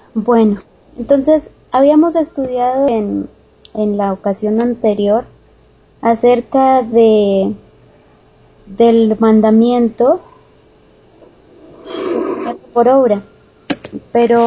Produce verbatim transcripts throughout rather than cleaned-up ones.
Bueno, entonces habíamos estudiado en, en la ocasión anterior acerca de del mandamiento por obra, pero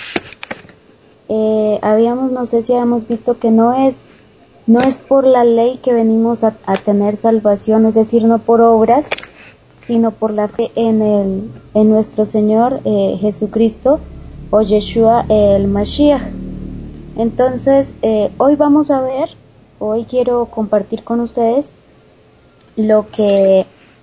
eh, habíamos, no sé si habíamos visto que no es no es por la ley que venimos a, a tener salvación, es decir, no por obras, sino por la fe en el en nuestro Señor eh, Jesucristo o Yeshua el Mashiach. Entonces, eh, hoy vamos a ver, hoy quiero compartir con ustedes lo que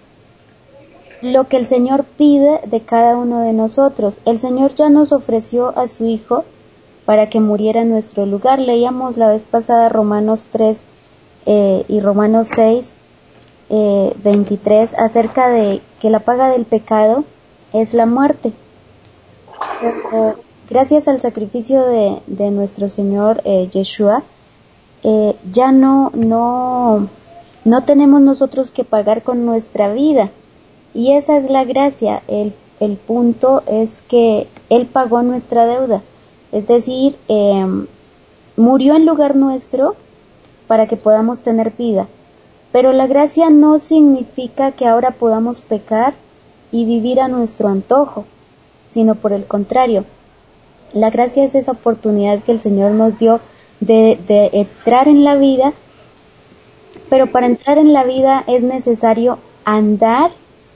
lo que el Señor pide de cada uno de nosotros. El Señor ya nos ofreció a su Hijo para que muriera en nuestro lugar. Leíamos la vez pasada Romanos tres eh, y Romanos seis, eh, veintitrés, acerca de que la paga del pecado es la muerte. Pero, gracias al sacrificio de, de nuestro Señor eh, Yeshua, eh, ya no, no, no tenemos nosotros que pagar con nuestra vida. Y esa es la gracia. El, el punto es que Él pagó nuestra deuda. Es decir, eh, murió en lugar nuestro para que podamos tener vida. Pero la gracia no significa que ahora podamos pecar y vivir a nuestro antojo, sino por el contrario. La gracia es esa oportunidad que el Señor nos dio de, de entrar en la vida, pero para entrar en la vida es necesario andar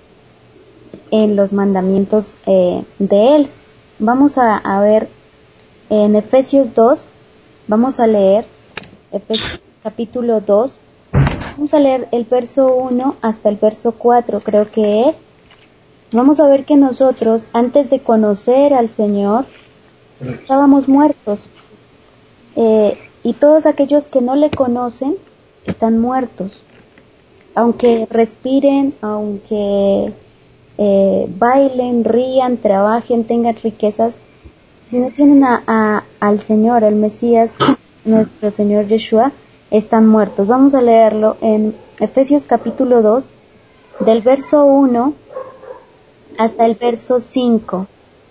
en los mandamientos eh, de Él. Vamos a, a ver en Efesios dos, vamos a leer Efesios capítulo dos, vamos a leer el verso uno hasta el verso cuatro, creo que es. Vamos a ver que nosotros, antes de conocer al Señor, estábamos muertos. Eh, y todos aquellos que no le conocen están muertos. Aunque respiren, aunque eh, bailen, rían, trabajen, tengan riquezas, si no tienen a, a, al Señor, al Mesías, nuestro Señor Yeshua, están muertos. Vamos a leerlo en Efesios capítulo dos, del verso uno hasta el verso cinco.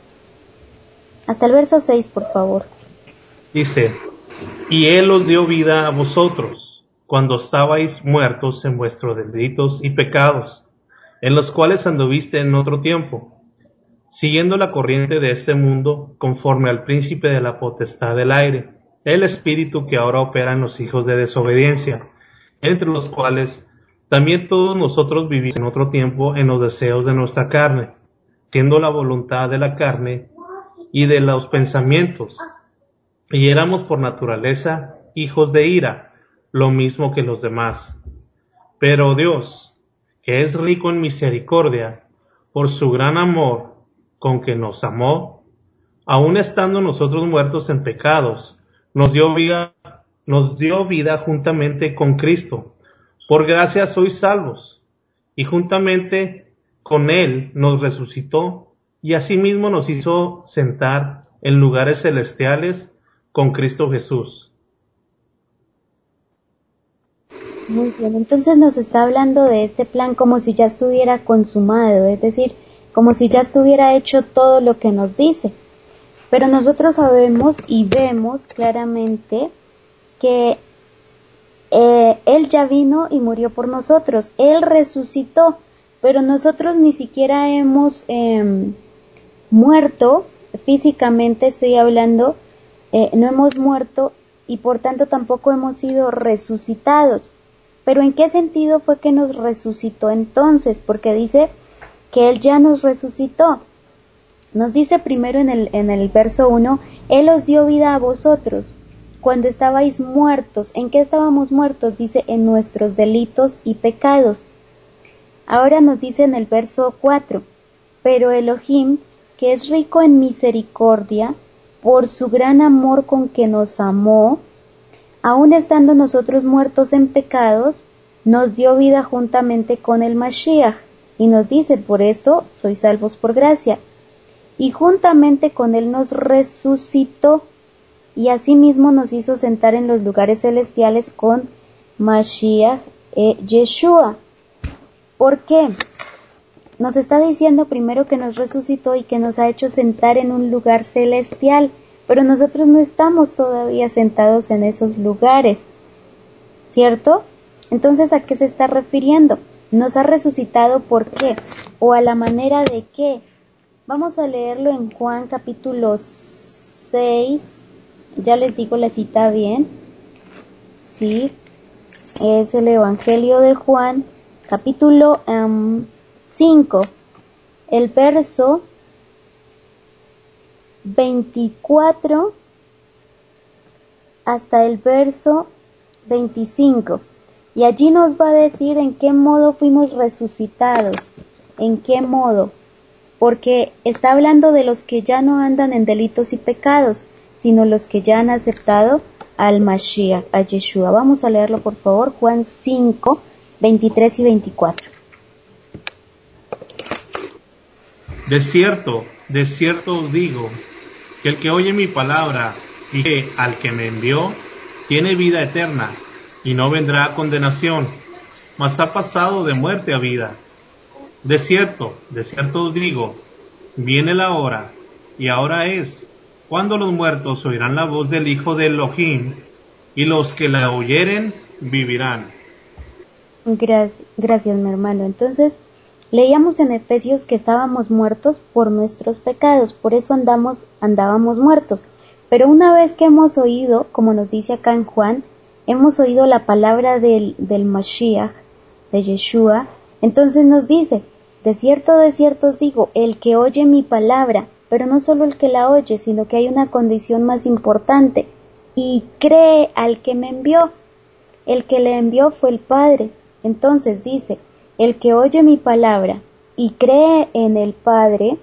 Hasta el verso seis, por favor. Dice: y Él os dio vida a vosotros, cuando estabais muertos en vuestros delitos y pecados, en los cuales anduviste en otro tiempo, siguiendo la corriente de este mundo, conforme al príncipe de la potestad del aire, el espíritu que ahora opera en los hijos de desobediencia, entre los cuales también todos nosotros vivimos en otro tiempo en los deseos de nuestra carne, siendo la voluntad de la carne y de los pensamientos, y éramos por naturaleza hijos de ira, lo mismo que los demás. Pero Dios, que es rico en misericordia, por su gran amor con que nos amó, aun estando nosotros muertos en pecados, nos dio vida, nos dio vida juntamente con Cristo. Por gracia sois salvos, y juntamente con Él nos resucitó, y asimismo nos hizo sentar en lugares celestiales con Cristo Jesús. Muy bien, entonces nos está hablando de este plan como si ya estuviera consumado, es decir, como si ya estuviera hecho todo lo que nos dice. Pero nosotros sabemos y vemos claramente que eh, Él ya vino y murió por nosotros, Él resucitó, pero nosotros ni siquiera hemos eh, muerto, físicamente estoy hablando, eh, no hemos muerto y por tanto tampoco hemos sido resucitados. Pero ¿en qué sentido fue que nos resucitó entonces? Porque dice que Él ya nos resucitó. Nos dice primero en el, en el verso uno, Él os dio vida a vosotros, cuando estabais muertos. ¿En qué estábamos muertos? Dice, en nuestros delitos y pecados. Ahora nos dice en el verso cuatro, pero Elohim, que es rico en misericordia, por su gran amor con que nos amó, aun estando nosotros muertos en pecados, nos dio vida juntamente con el Mashiach, y nos dice, por esto sois salvos por gracia, y juntamente con él nos resucitó, y asimismo nos hizo sentar en los lugares celestiales con Mashiach e Yeshua. ¿Por qué? Nos está diciendo primero que nos resucitó y que nos ha hecho sentar en un lugar celestial. pero nosotros no estamos todavía sentados en esos lugares, ¿cierto? Entonces, ¿a qué se está refiriendo? Nos ha resucitado, ¿por qué? O a la manera de qué. Vamos a leerlo en Juan capítulo seis, ya les digo la cita bien, sí, es el Evangelio de Juan, capítulo um, cinco, el verso veinticuatro hasta el verso veinticinco. Y allí nos va a decir en qué modo fuimos resucitados, en qué modo, porque está hablando de los que ya no andan en delitos y pecados, sino los que ya han aceptado al Mashiach, a Yeshua. Vamos a leerlo, por favor, Juan cinco, veintitrés y veinticuatro. De cierto, de cierto os digo, que el que oye mi palabra y que al que me envió, tiene vida eterna, y no vendrá a condenación, mas ha pasado de muerte a vida. De cierto, de cierto os digo, viene la hora, y ahora es, cuando los muertos oirán la voz del Hijo de Elohim, y los que la oyeren vivirán. Gracias, gracias, mi hermano. Entonces, leíamos en Efesios que estábamos muertos por nuestros pecados, por eso andamos, andábamos muertos. Pero una vez que hemos oído, como nos dice acá en Juan, hemos oído la palabra del, del Mashiach, de Yeshua, entonces nos dice, de cierto, de cierto os digo, el que oye mi palabra, pero no solo el que la oye, sino que hay una condición más importante, y cree al que me envió. El que le envió fue el Padre. Entonces dice, el que oye mi palabra y cree en el Padre,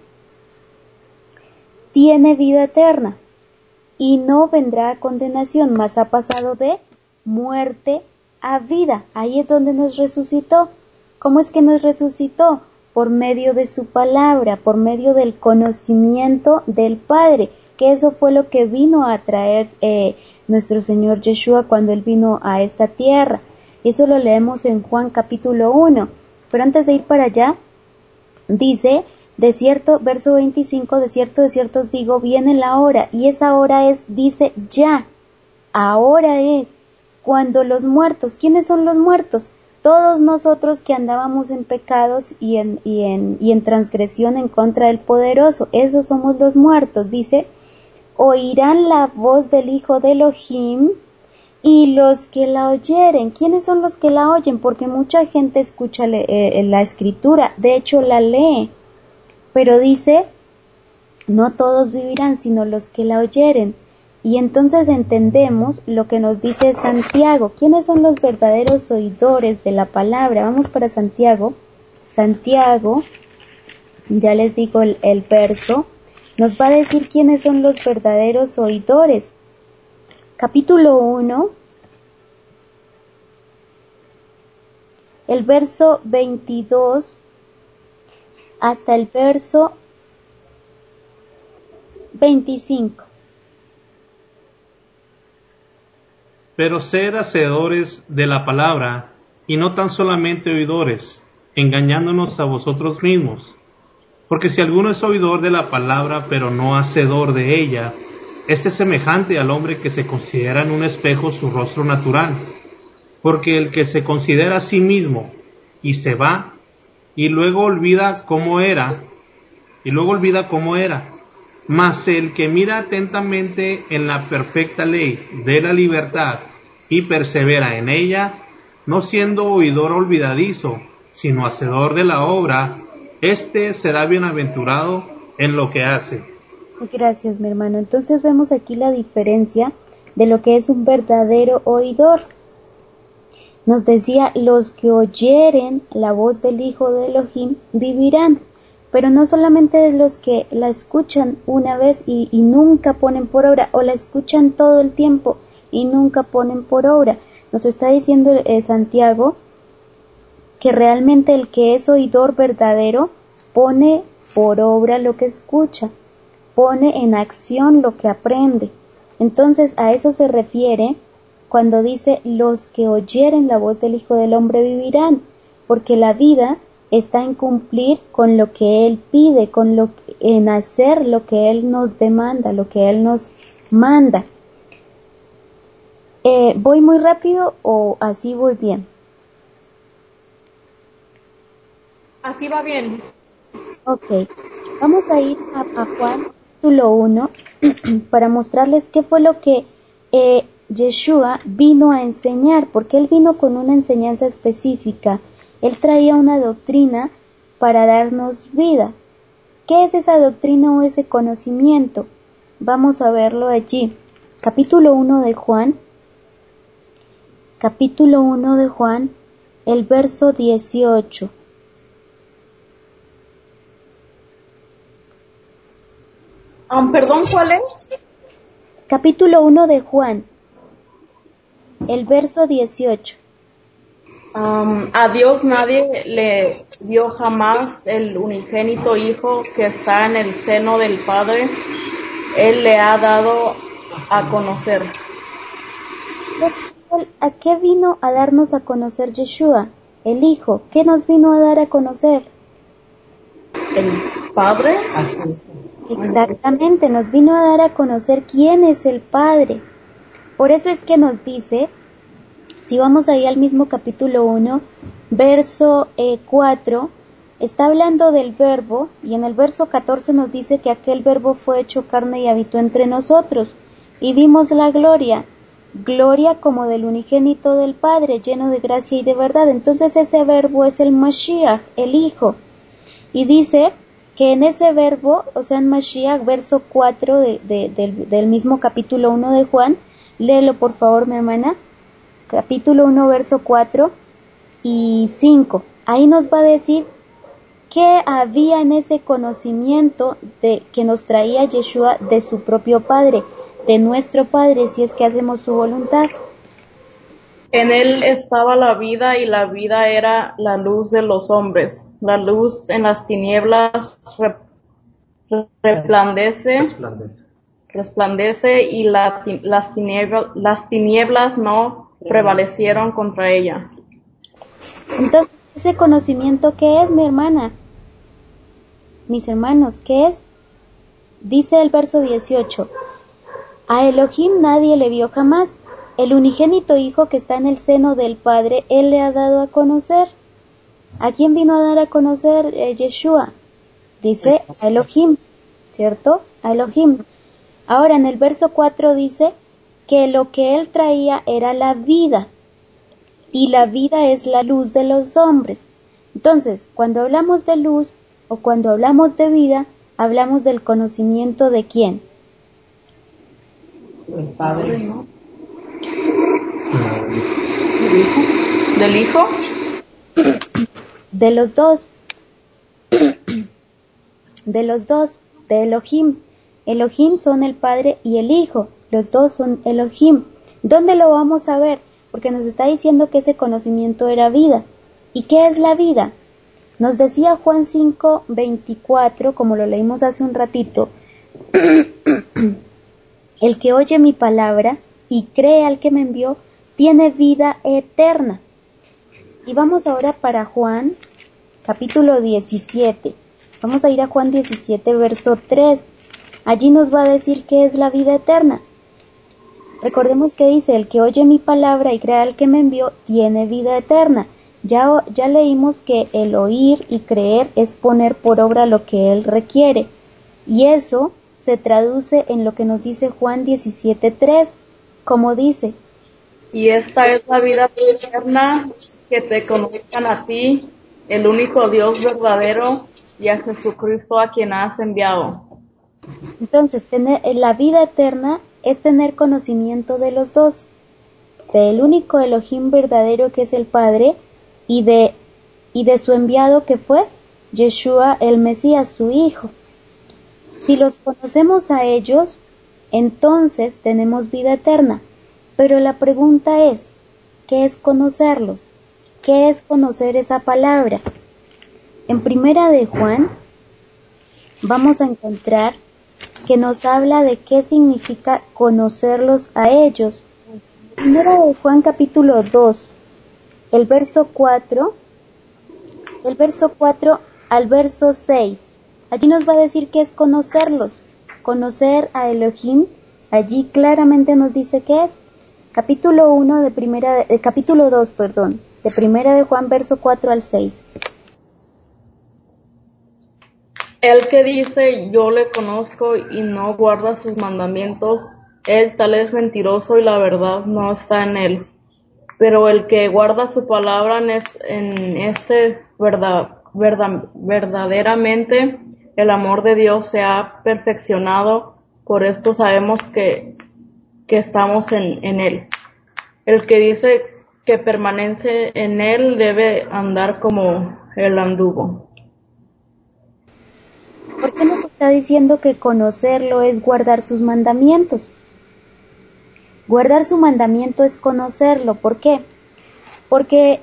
tiene vida eterna, y no vendrá a condenación, mas ha pasado de muerte a vida. Ahí es donde nos resucitó. ¿Cómo es que nos resucitó? Por medio de su palabra, por medio del conocimiento del Padre, que eso fue lo que vino a traer eh, nuestro Señor Yeshua cuando Él vino a esta tierra. Eso lo leemos en Juan capítulo uno. Pero antes de ir para allá, dice, de cierto, verso veinticinco, de cierto, de cierto os digo, viene la hora, y esa hora es, dice, ya, ahora es, cuando los muertos, ¿quiénes son los muertos? Todos nosotros que andábamos en pecados y en, y en, y en transgresión en contra del poderoso, esos somos los muertos, dice, oirán la voz del Hijo de Elohim, y los que la oyeren. ¿Quiénes son los que la oyen? Porque mucha gente escucha le, eh, la escritura, de hecho la lee, pero dice, no todos vivirán, sino los que la oyeren. Y entonces entendemos lo que nos dice Santiago. ¿Quiénes son los verdaderos oidores de la palabra? Vamos para Santiago. Santiago, ya les digo el, el verso, nos va a decir quiénes son los verdaderos oidores. Capítulo uno, el verso veintidós hasta el verso veinticinco. Pero sed hacedores de la palabra, y no tan solamente oidores, engañándonos a vosotros mismos. Porque si alguno es oidor de la palabra, pero no hacedor de ella, este es semejante al hombre que se considera en un espejo su rostro natural. Porque el que se considera a sí mismo, y se va, y luego olvida cómo era, y luego olvida cómo era. Mas el que mira atentamente en la perfecta ley de la libertad y persevera en ella, no siendo oidor olvidadizo, sino hacedor de la obra, éste será bienaventurado en lo que hace. Gracias, mi hermano. Entonces vemos aquí la diferencia de lo que es un verdadero oidor. Nos decía, los que oyeren la voz del Hijo de Elohim vivirán. Pero no solamente es los que la escuchan una vez y, y nunca ponen por obra, o la escuchan todo el tiempo y nunca ponen por obra. Nos está diciendo eh, Santiago que realmente el que es oidor verdadero pone por obra lo que escucha, pone en acción lo que aprende. Entonces a eso se refiere cuando dice los que oyeren la voz del Hijo del Hombre vivirán, porque la vida está en cumplir con lo que Él pide, con lo que, en hacer lo que Él nos demanda, lo que Él nos, manda. Eh, ¿Voy muy rápido o así voy bien? Así va bien. Ok, vamos a ir a, a Juan capítulo uno para mostrarles qué fue lo que eh, Yeshua vino a enseñar, porque él vino con una enseñanza específica. Él traía una doctrina para darnos vida. ¿Qué es esa doctrina o ese conocimiento? Vamos a verlo allí. Capítulo uno de Juan, capítulo uno de Juan, el verso dieciocho. Um, perdón, ¿cuál es? Capítulo uno de Juan, el verso dieciocho. Um, a Dios nadie le dio jamás el unigénito Hijo que está en el seno del Padre. Él le ha dado a conocer. ¿A qué vino a darnos a conocer Yeshua? El Hijo. ¿Qué nos vino a dar a conocer? ¿El Padre? Exactamente, nos vino a dar a conocer quién es el Padre. Por eso es que nos dice, si vamos ahí al mismo capítulo uno, verso eh, cuatro, está hablando del verbo, y en el verso catorce nos dice que aquel verbo fue hecho carne y habitó entre nosotros, y vimos la gloria, gloria como del unigénito del Padre, lleno de gracia y de verdad. Entonces ese verbo es el Mashiach, el Hijo, y dice que en ese verbo, o sea en Mashiach, verso cuatro de, de, del, del mismo capítulo uno de Juan, léelo por favor mi hermana, capítulo uno, verso cuatro y cinco. Ahí nos va a decir qué había en ese conocimiento de que nos traía Yeshua de su propio Padre, de nuestro Padre, si es que hacemos su voluntad. En él estaba la vida y la vida era la luz de los hombres. La luz en las tinieblas re, resplandece, Resplandece. resplandece y la, las, tinieblas, las tinieblas no prevalecieron contra ella. Entonces, ¿ese conocimiento qué es, mi hermana? Mis hermanos, ¿qué es? Dice el verso dieciocho, a Elohim nadie le vio jamás, el unigénito Hijo que está en el seno del Padre, Él le ha dado a conocer. ¿A quién vino a dar a conocer eh, Yeshua? Dice a Elohim, ¿cierto? A Elohim. Ahora en el verso cuatro dice que lo que Él traía era la vida, y la vida es la luz de los hombres. Entonces, cuando hablamos de luz o cuando hablamos de vida, hablamos del conocimiento de quién. El Padre, ¿no? ¿Del Hijo? De los dos. De los dos, de Elohim. Elohim son el Padre y el Hijo. Los dos son Elohim. ¿Dónde lo vamos a ver? Porque nos está diciendo que ese conocimiento era vida. ¿Y qué es la vida? Nos decía Juan cinco veinticuatro, como lo leímos hace un ratito, el que oye mi palabra y cree al que me envió, tiene vida eterna. Y vamos ahora para Juan, capítulo diecisiete. Vamos a ir a Juan diecisiete, verso tres. Allí nos va a decir qué es la vida eterna. Recordemos que dice, el que oye mi palabra y cree al que me envió, tiene vida eterna. Ya, ya leímos que el oír y creer es poner por obra lo que Él requiere. Y eso se traduce en lo que nos dice Juan diecisiete tres, como dice, y esta es la vida eterna, que te conozcan a ti, el único Dios verdadero, y a Jesucristo a quien has enviado. Entonces, tener, la vida eterna es tener conocimiento de los dos, del único Elohim verdadero que es el Padre, y de, y de su enviado que fue Yeshua el Mesías, su Hijo. Si los conocemos a ellos, entonces tenemos vida eterna. Pero la pregunta es, ¿qué es conocerlos? ¿Qué es conocer esa palabra? En Primera de Juan vamos a encontrar que nos habla de qué significa conocerlos a ellos. Primera de Juan capítulo dos, el verso cuatro, el verso cuatro al verso seis. Allí nos va a decir qué es conocerlos. Conocer a Elohim, allí claramente nos dice qué es. Capítulo uno de primera, eh, capítulo dos, perdón, de primera de Juan, verso cuatro al seis. El que dice yo le conozco y no guarda sus mandamientos, él tal es mentiroso y la verdad no está en él. Pero el que guarda su palabra en, es, en este verdad, verdad, verdaderamente el amor de Dios se ha perfeccionado, por esto sabemos que, que estamos en, en él. El que dice que permanece en él debe andar como él anduvo. ¿Por qué nos está diciendo que conocerlo es guardar sus mandamientos? Guardar su mandamiento es conocerlo. ¿Por qué? Porque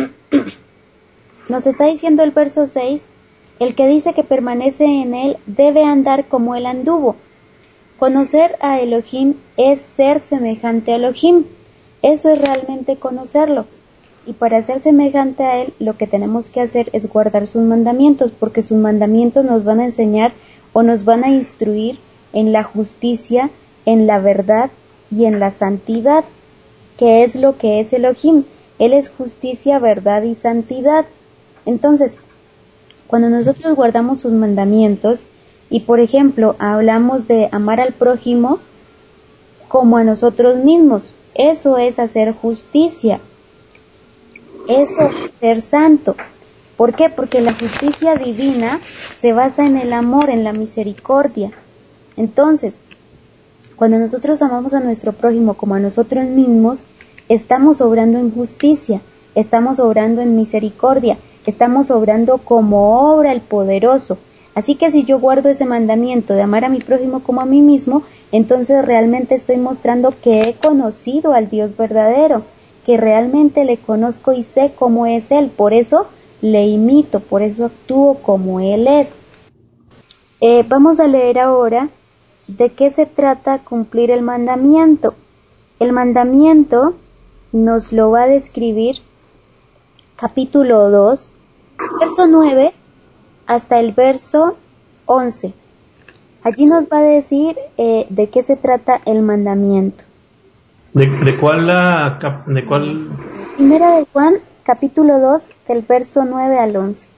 nos está diciendo el verso seis, el que dice que permanece en él debe andar como él anduvo. Conocer a Elohim es ser semejante a Elohim. Eso es realmente conocerlo. Y para ser semejante a él, lo que tenemos que hacer es guardar sus mandamientos, porque sus mandamientos nos van a enseñar o nos van a instruir en la justicia, en la verdad y en la santidad, que es lo que es Elohim. Él es justicia, verdad y santidad. Entonces, cuando nosotros guardamos sus mandamientos, y por ejemplo, hablamos de amar al prójimo como a nosotros mismos, eso es hacer justicia. Eso es ser santo. ¿Por qué? Porque la justicia divina se basa en el amor, en la misericordia. Entonces, cuando nosotros amamos a nuestro prójimo como a nosotros mismos, estamos obrando en justicia, estamos obrando en misericordia, estamos obrando como obra el poderoso. Así que si yo guardo ese mandamiento de amar a mi prójimo como a mí mismo, entonces realmente estoy mostrando que he conocido al Dios verdadero, que realmente le conozco y sé cómo es Él, por eso le imito, por eso actúo como Él es. Eh, vamos a leer ahora de qué se trata cumplir el mandamiento. El mandamiento nos lo va a describir capítulo dos, verso nueve hasta el verso once. Allí nos va a decir eh, de qué se trata el mandamiento. ¿De, de cuál la, de cuál? Primera de Juan, capítulo dos, del verso nueve al once.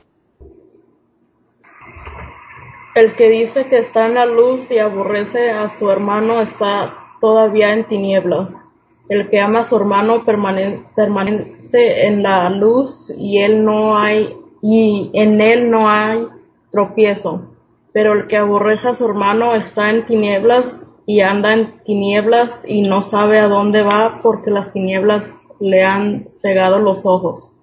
El que dice que está en la luz y aborrece a su hermano está todavía en tinieblas. El que ama a su hermano permane- permanece en la luz y él no hay y en él no hay tropiezo. Pero el que aborrece a su hermano está en tinieblas y anda en tinieblas y no sabe a dónde va porque las tinieblas le han cegado los ojos.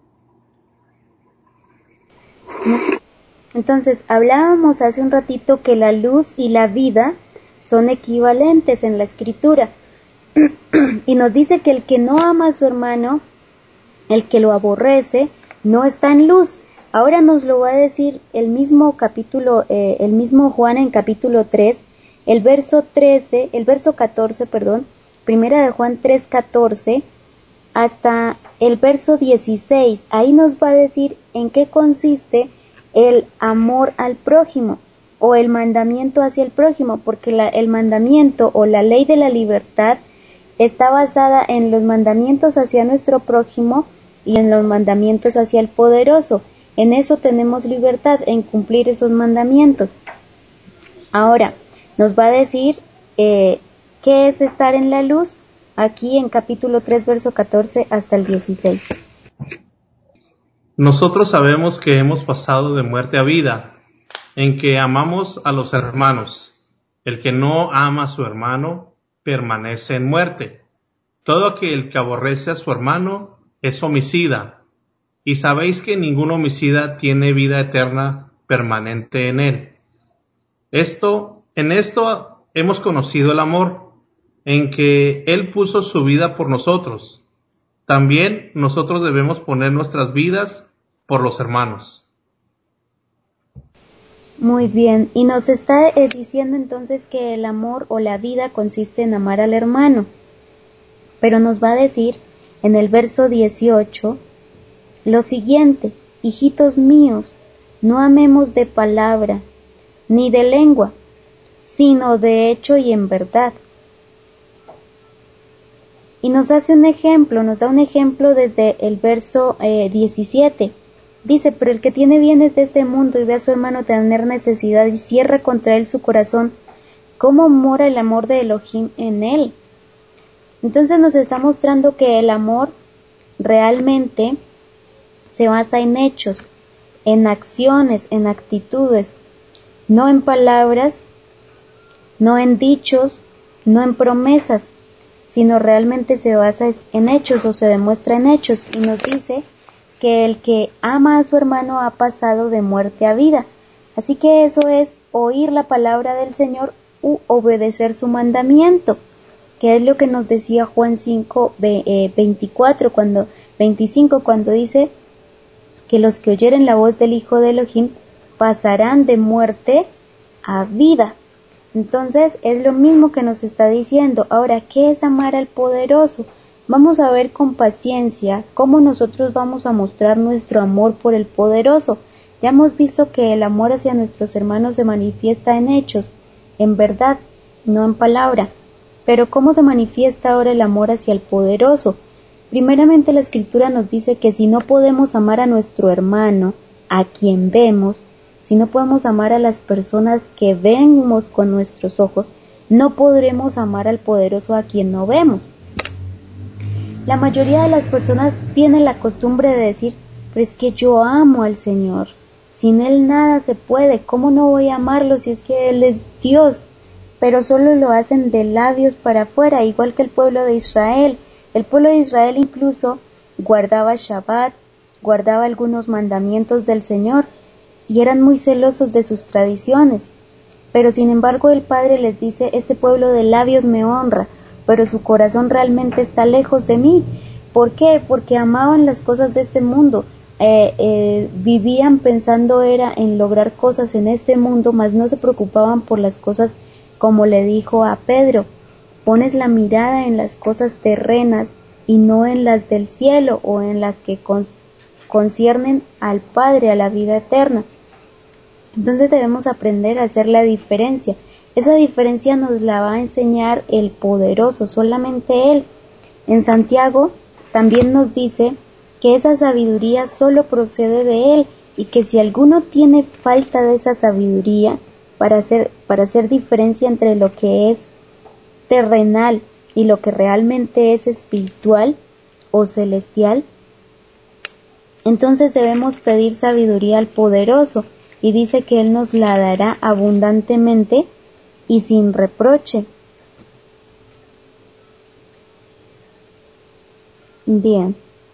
Entonces, hablábamos hace un ratito que la luz y la vida son equivalentes en la escritura. Y nos dice que el que no ama a su hermano, el que lo aborrece, no está en luz. Ahora nos lo va a decir el mismo capítulo, eh, el mismo Juan en capítulo tres, el verso trece, el verso catorce, perdón, primera de Juan tres, catorce, hasta el verso dieciséis. Ahí nos va a decir en qué consiste el amor al prójimo o el mandamiento hacia el prójimo, porque la, el mandamiento o la ley de la libertad está basada en los mandamientos hacia nuestro prójimo y en los mandamientos hacia el poderoso. En eso tenemos libertad, en cumplir esos mandamientos. Ahora, nos va a decir eh, qué es estar en la luz, aquí en capítulo tres, verso catorce hasta el dieciséis. Nosotros sabemos que hemos pasado de muerte a vida, en que amamos a los hermanos. El que no ama a su hermano permanece en muerte. Todo aquel que aborrece a su hermano es homicida, y sabéis que ningún homicida tiene vida eterna permanente en él. Esto, en esto hemos conocido el amor, en que Él puso su vida por nosotros. También nosotros debemos poner nuestras vidas por los hermanos. Muy bien, y nos está eh, diciendo entonces que el amor o la vida consiste en amar al hermano. Pero nos va a decir en el verso dieciocho lo siguiente: hijitos míos, no amemos de palabra, ni de lengua, sino de hecho y en verdad, Y nos hace un ejemplo, nos da un ejemplo desde el verso eh, diecisiete. Dice, pero el que tiene bienes de este mundo y ve a su hermano tener necesidad y cierra contra él su corazón, ¿cómo mora el amor de Elohim en él? Entonces nos está mostrando que el amor realmente se basa en hechos, en acciones, en actitudes, no en palabras, no en dichos, no en promesas, sino realmente se basa en hechos o se demuestra en hechos. Y nos dice que el que ama a su hermano ha pasado de muerte a vida. Así que eso es oír la palabra del Señor u obedecer su mandamiento, que es lo que nos decía Juan cinco, veinticuatro, cuando, veinticinco, cuando dice que los que oyeren la voz del Hijo de Elohim pasarán de muerte a vida. Entonces es lo mismo que nos está diciendo. Ahora, ¿qué es amar al poderoso? Vamos a ver con paciencia cómo nosotros vamos a mostrar nuestro amor por el poderoso. Ya hemos visto que el amor hacia nuestros hermanos se manifiesta en hechos, en verdad, no en palabra. Pero ¿cómo se manifiesta ahora el amor hacia el poderoso? Primeramente la Escritura nos dice que si no podemos amar a nuestro hermano, a quien vemos, si no podemos amar a las personas que vemos con nuestros ojos, no podremos amar al poderoso a quien no vemos. La mayoría de las personas tienen la costumbre de decir, pero es que yo amo al Señor, sin Él nada se puede, ¿cómo no voy a amarlo si es que Él es Dios? Pero solo lo hacen de labios para afuera, igual que el pueblo de Israel. El pueblo de Israel incluso guardaba Shabbat, guardaba algunos mandamientos del Señor, y eran muy celosos de sus tradiciones. Pero sin embargo el Padre les dice, este pueblo de labios me honra, pero su corazón realmente está lejos de mí. ¿Por qué? Porque amaban las cosas de este mundo, eh, eh, vivían pensando era en lograr cosas en este mundo, mas no se preocupaban por las cosas, como le dijo a Pedro, pones la mirada en las cosas terrenas y no en las del cielo o en las que con, conciernen al Padre, a la vida eterna. Entonces debemos aprender a hacer la diferencia. Esa diferencia nos la va a enseñar el poderoso, solamente Él. En Santiago también nos dice que esa sabiduría solo procede de Él y que si alguno tiene falta de esa sabiduría para hacer, para hacer diferencia entre lo que es terrenal y lo que realmente es espiritual o celestial, entonces debemos pedir sabiduría al poderoso, y dice que Él nos la dará abundantemente y sin reproche. Bien,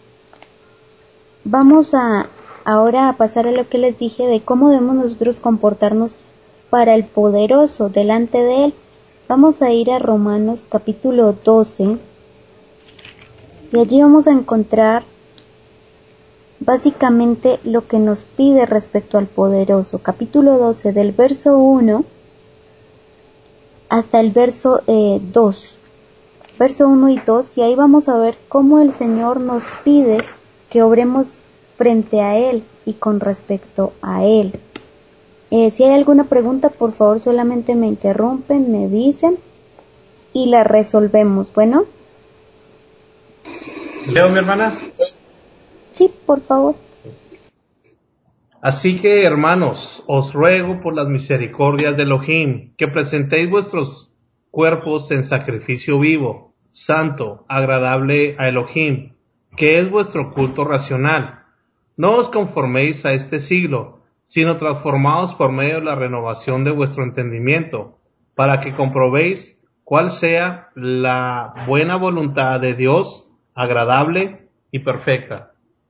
vamos a ahora a pasar a lo que les dije de cómo debemos nosotros comportarnos para el poderoso delante de Él. Vamos a ir a Romanos capítulo doce y allí vamos a encontrar básicamente lo que nos pide respecto al poderoso. Capítulo doce del verso uno hasta el verso eh, dos. Verso uno y dos, y ahí vamos a ver cómo el Señor nos pide que obremos frente a Él y con respecto a Él. Eh, si hay alguna pregunta, por favor solamente me interrumpen, me dicen y la resolvemos. Bueno. ¿Leo, mi hermana? Sí, por favor. Así que, hermanos, os ruego por las misericordias de Elohim, que presentéis vuestros cuerpos en sacrificio vivo, santo, agradable a Elohim, que es vuestro culto racional. No os conforméis a este siglo, sino transformaos por medio de la renovación de vuestro entendimiento, para que comprobéis cuál sea la buena voluntad de Dios, agradable y perfecta.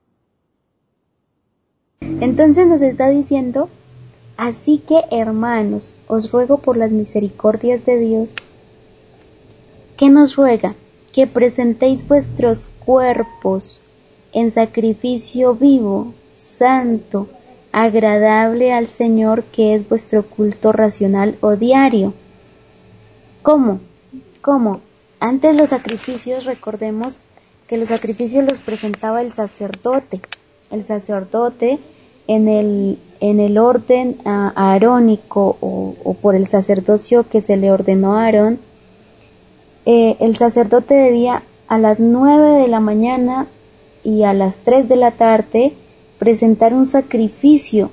Entonces nos está diciendo, así que hermanos, os ruego por las misericordias de Dios. ¿Qué nos ruega? Que presentéis vuestros cuerpos en sacrificio vivo, santo, agradable al Señor, que es vuestro culto racional o diario. ¿Cómo? ¿Cómo? Antes los sacrificios, recordemos que los sacrificios los presentaba el sacerdote. El sacerdote en el, en el orden uh, arónico o, o por el sacerdocio que se le ordenó a Aarón, eh, el sacerdote debía a las nueve de la mañana y a las tres de la tarde presentar un sacrificio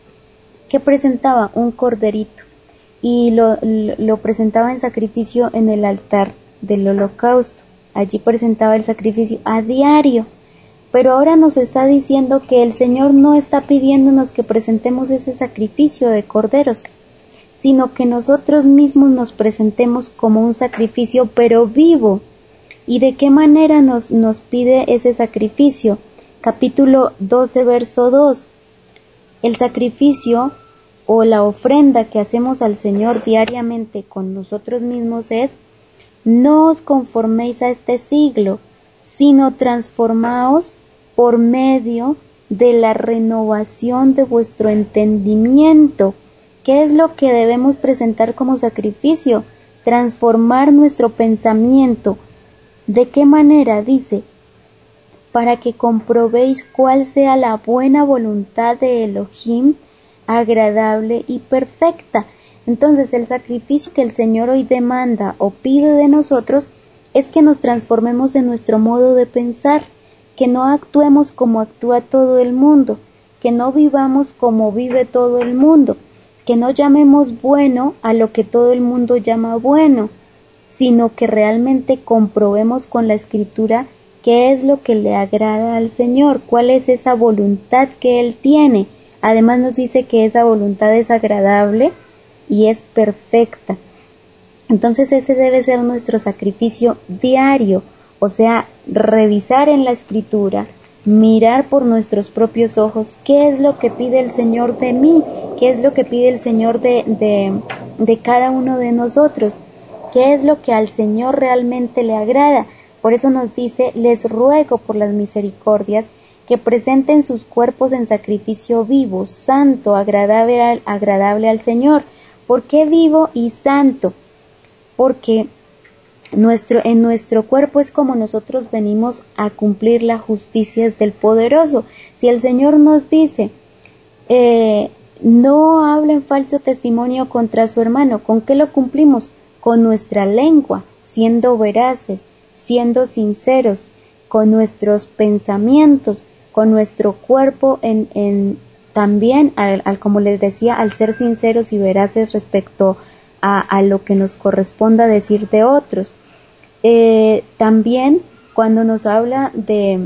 que presentaba un corderito y lo, lo, lo presentaba en sacrificio en el altar del holocausto. Allí presentaba el sacrificio a diario. Pero ahora nos está diciendo que el Señor no está pidiéndonos que presentemos ese sacrificio de corderos, sino que nosotros mismos nos presentemos como un sacrificio pero vivo. ¿Y de qué manera nos, nos pide ese sacrificio? Capítulo doce, verso dos. El sacrificio o la ofrenda que hacemos al Señor diariamente con nosotros mismos es: no os conforméis a este siglo, sino transformaos por medio de la renovación de vuestro entendimiento. ¿Qué es lo que debemos presentar como sacrificio? Transformar nuestro pensamiento. ¿De qué manera? Dice, para que comprobéis cuál sea la buena voluntad de Elohim, agradable y perfecta. Entonces, el sacrificio que el Señor hoy demanda o pide de nosotros es que nos transformemos en nuestro modo de pensar, que no actuemos como actúa todo el mundo, que no vivamos como vive todo el mundo, que no llamemos bueno a lo que todo el mundo llama bueno, sino que realmente comprobemos con la Escritura qué es lo que le agrada al Señor, cuál es esa voluntad que Él tiene. Además nos dice que esa voluntad es agradable y es perfecta. Entonces ese debe ser nuestro sacrificio diario, o sea, revisar en la Escritura, mirar por nuestros propios ojos qué es lo que pide el Señor de mí, qué es lo que pide el Señor de, de, de cada uno de nosotros, qué es lo que al Señor realmente le agrada. Por eso nos dice, les ruego por las misericordias que presenten sus cuerpos en sacrificio vivo, santo, agradable al, agradable al Señor. ¿Por qué vivo y santo? Porque nuestro, en nuestro cuerpo es como nosotros venimos a cumplir la justicia del poderoso. Si el Señor nos dice, eh, no hablen falso testimonio contra su hermano, ¿con qué lo cumplimos? Con nuestra lengua, siendo veraces, siendo sinceros, con nuestros pensamientos, con nuestro cuerpo, en, en también, al, al, como les decía, al ser sinceros y veraces respecto a, a lo que nos corresponda decir de otros. Eh, también cuando nos habla de,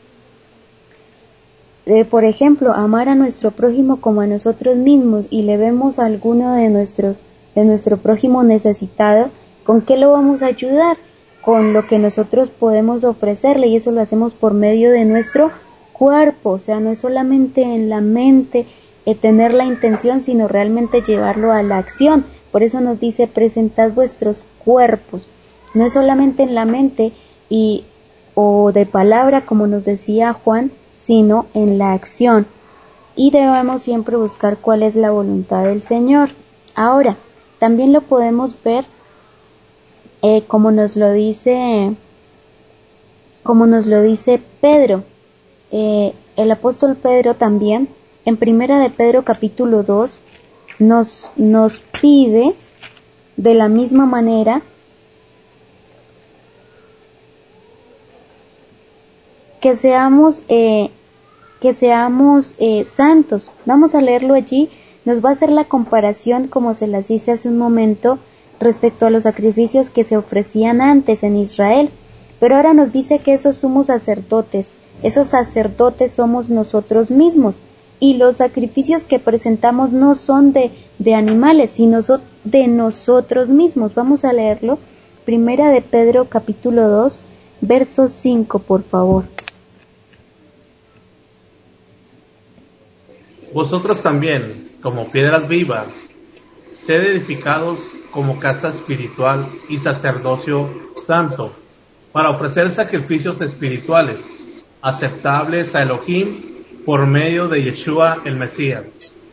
de, por ejemplo, amar a nuestro prójimo como a nosotros mismos y le vemos a alguno de nuestros, de nuestro prójimo necesitado, ¿con qué lo vamos a ayudar? Con lo que nosotros podemos ofrecerle, y eso lo hacemos por medio de nuestro cuerpo, o sea, no es solamente en la mente eh, tener la intención, sino realmente llevarlo a la acción. Por eso nos dice, presentad vuestros cuerpos, no es solamente en la mente y o de palabra, como nos decía Juan, sino en la acción. Y debemos siempre buscar cuál es la voluntad del Señor. Ahora, también lo podemos ver eh, como nos lo dice, como nos lo dice Pedro. Eh, el apóstol Pedro también, en primera de Pedro capítulo dos, nos, nos pide de la misma manera que seamos, eh, que seamos eh, santos. Vamos a leerlo allí, nos va a hacer la comparación, como se las hice hace un momento, respecto a los sacrificios que se ofrecían antes en Israel. Pero ahora nos dice que esos sumos sacerdotes, esos sacerdotes somos nosotros mismos, y los sacrificios que presentamos no son de, de animales, sino son de nosotros mismos. Vamos a leerlo, primera de Pedro capítulo dos, verso cinco, por favor. Vosotros también, como piedras vivas, sed edificados como casa espiritual y sacerdocio santo, para ofrecer sacrificios espirituales, aceptables a Elohim, por medio de Yeshua el Mesías.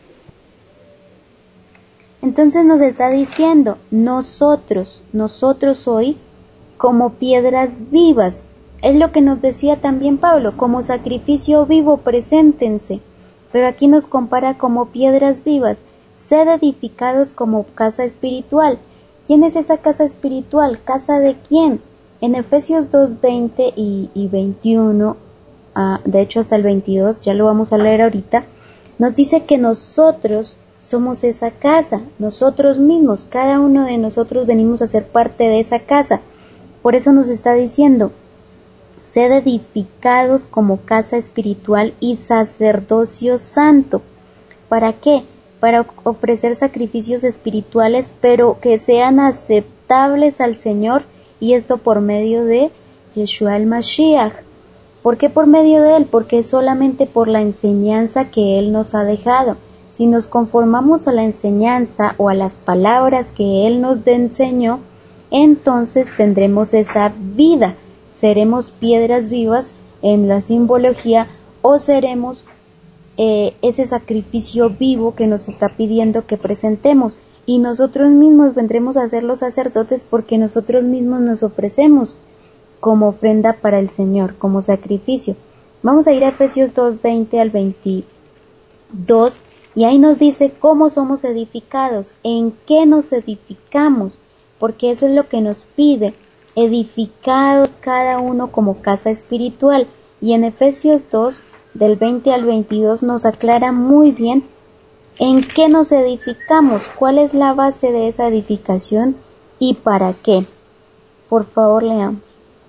Entonces nos está diciendo, nosotros, nosotros hoy, como piedras vivas, es lo que nos decía también Pablo, como sacrificio vivo, preséntense, pero aquí nos compara como piedras vivas, sed edificados como casa espiritual. ¿Quién es esa casa espiritual? ¿Casa de quién? En Efesios dos, veinte y, y veintiuno, ah, de hecho hasta el veintidós, ya lo vamos a leer ahorita, nos dice que nosotros somos esa casa, nosotros mismos, cada uno de nosotros venimos a ser parte de esa casa. Por eso nos está diciendo, sed edificados como casa espiritual y sacerdocio santo. ¿Para qué? Para ofrecer sacrificios espirituales, pero que sean aceptables al Señor, y esto por medio de Yeshua el Mashiach. ¿Por qué por medio de Él? Porque es solamente por la enseñanza que Él nos ha dejado. Si nos conformamos a la enseñanza o a las palabras que Él nos enseñó, entonces tendremos esa vida. Seremos piedras vivas en la simbología, o seremos eh, ese sacrificio vivo que nos está pidiendo que presentemos. Y nosotros mismos vendremos a ser los sacerdotes, porque nosotros mismos nos ofrecemos como ofrenda para el Señor, como sacrificio. Vamos a ir a Efesios dos, veinte al veintidós, y ahí nos dice cómo somos edificados, en qué nos edificamos, porque eso es lo que nos pide, edificados cada uno como casa espiritual. Y en Efesios dos, del veinte al veintidós, nos aclara muy bien en qué nos edificamos, cuál es la base de esa edificación y para qué. Por favor, leamos.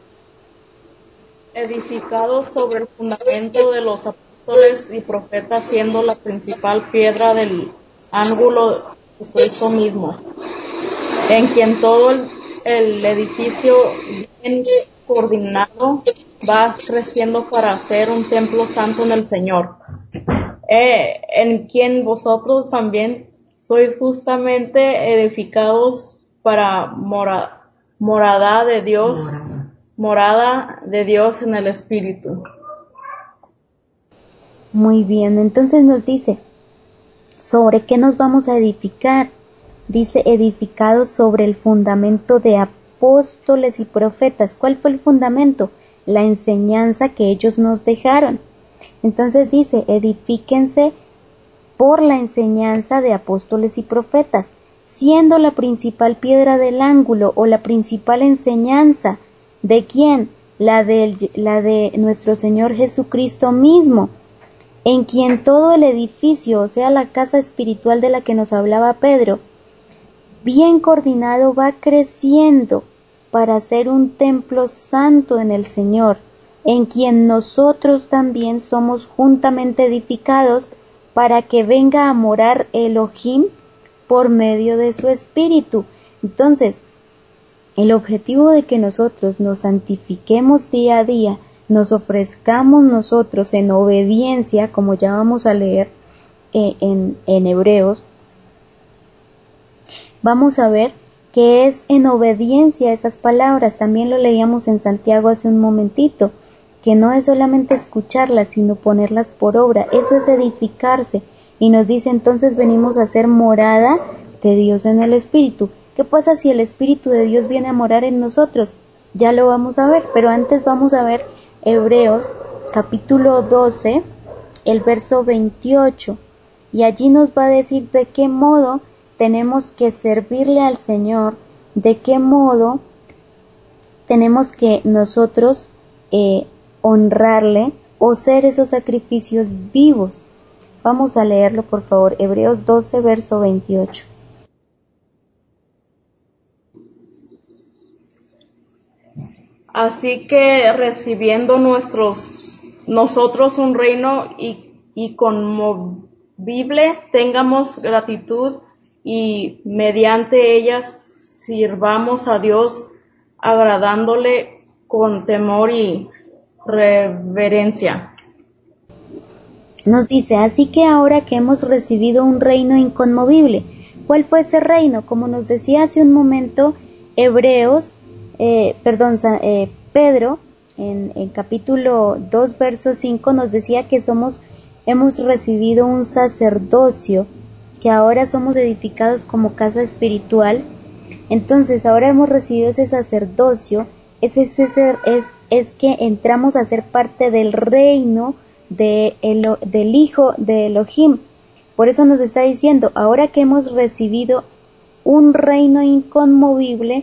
Edificados sobre el fundamento de los apóstoles y profetas, siendo la principal piedra del ángulo de Cristo mismo, en quien todo el, el edificio bien coordinado va creciendo para ser un templo santo en el Señor, eh, en quien vosotros también sois justamente edificados para mora, morada de Dios, morada de Dios en el Espíritu. Muy bien, entonces nos dice, ¿sobre qué nos vamos a edificar? Dice, edificados sobre el fundamento de apóstoles y profetas. ¿Cuál fue el fundamento? La enseñanza que ellos nos dejaron. Entonces dice, edifíquense por la enseñanza de apóstoles y profetas, siendo la principal piedra del ángulo o la principal enseñanza. ¿De quién? La de, la de nuestro Señor Jesucristo mismo, en quien todo el edificio, o sea, la casa espiritual de la que nos hablaba Pedro, bien coordinado va creciendo para ser un templo santo en el Señor, en quien nosotros también somos juntamente edificados para que venga a morar Elohim por medio de su Espíritu. Entonces, el objetivo de que nosotros nos santifiquemos día a día, nos ofrezcamos nosotros en obediencia, como ya vamos a leer eh, en, en Hebreos, vamos a ver que es en obediencia a esas palabras. También lo leíamos en Santiago hace un momentito, que no es solamente escucharlas, sino ponerlas por obra. Eso es edificarse. Y nos dice, entonces venimos a ser morada de Dios en el Espíritu. ¿Qué pasa si el Espíritu de Dios viene a morar en nosotros? Ya lo vamos a ver, pero antes vamos a ver Hebreos capítulo doce, el verso veintiocho. Y allí nos va a decir de qué modo tenemos que servirle al Señor, de qué modo tenemos que nosotros eh, honrarle o ser esos sacrificios vivos. Vamos a leerlo, por favor, Hebreos doce, verso veintiocho. Así que recibiendo nuestros nosotros un reino y, y conmovible, tengamos gratitud y mediante ellas sirvamos a Dios, agradándole con temor y reverencia. Nos dice, así que ahora que hemos recibido un reino inconmovible, ¿cuál fue ese reino? Como nos decía hace un momento Hebreos, eh, perdón, eh, Pedro, en, en capítulo dos, verso cinco, nos decía que somos, hemos recibido un sacerdocio, que ahora somos edificados como casa espiritual. Entonces ahora hemos recibido ese sacerdocio, es, es, es, es, es que entramos a ser parte del reino de Elo, del Hijo de Elohim. Por eso nos está diciendo, ahora que hemos recibido un reino inconmovible,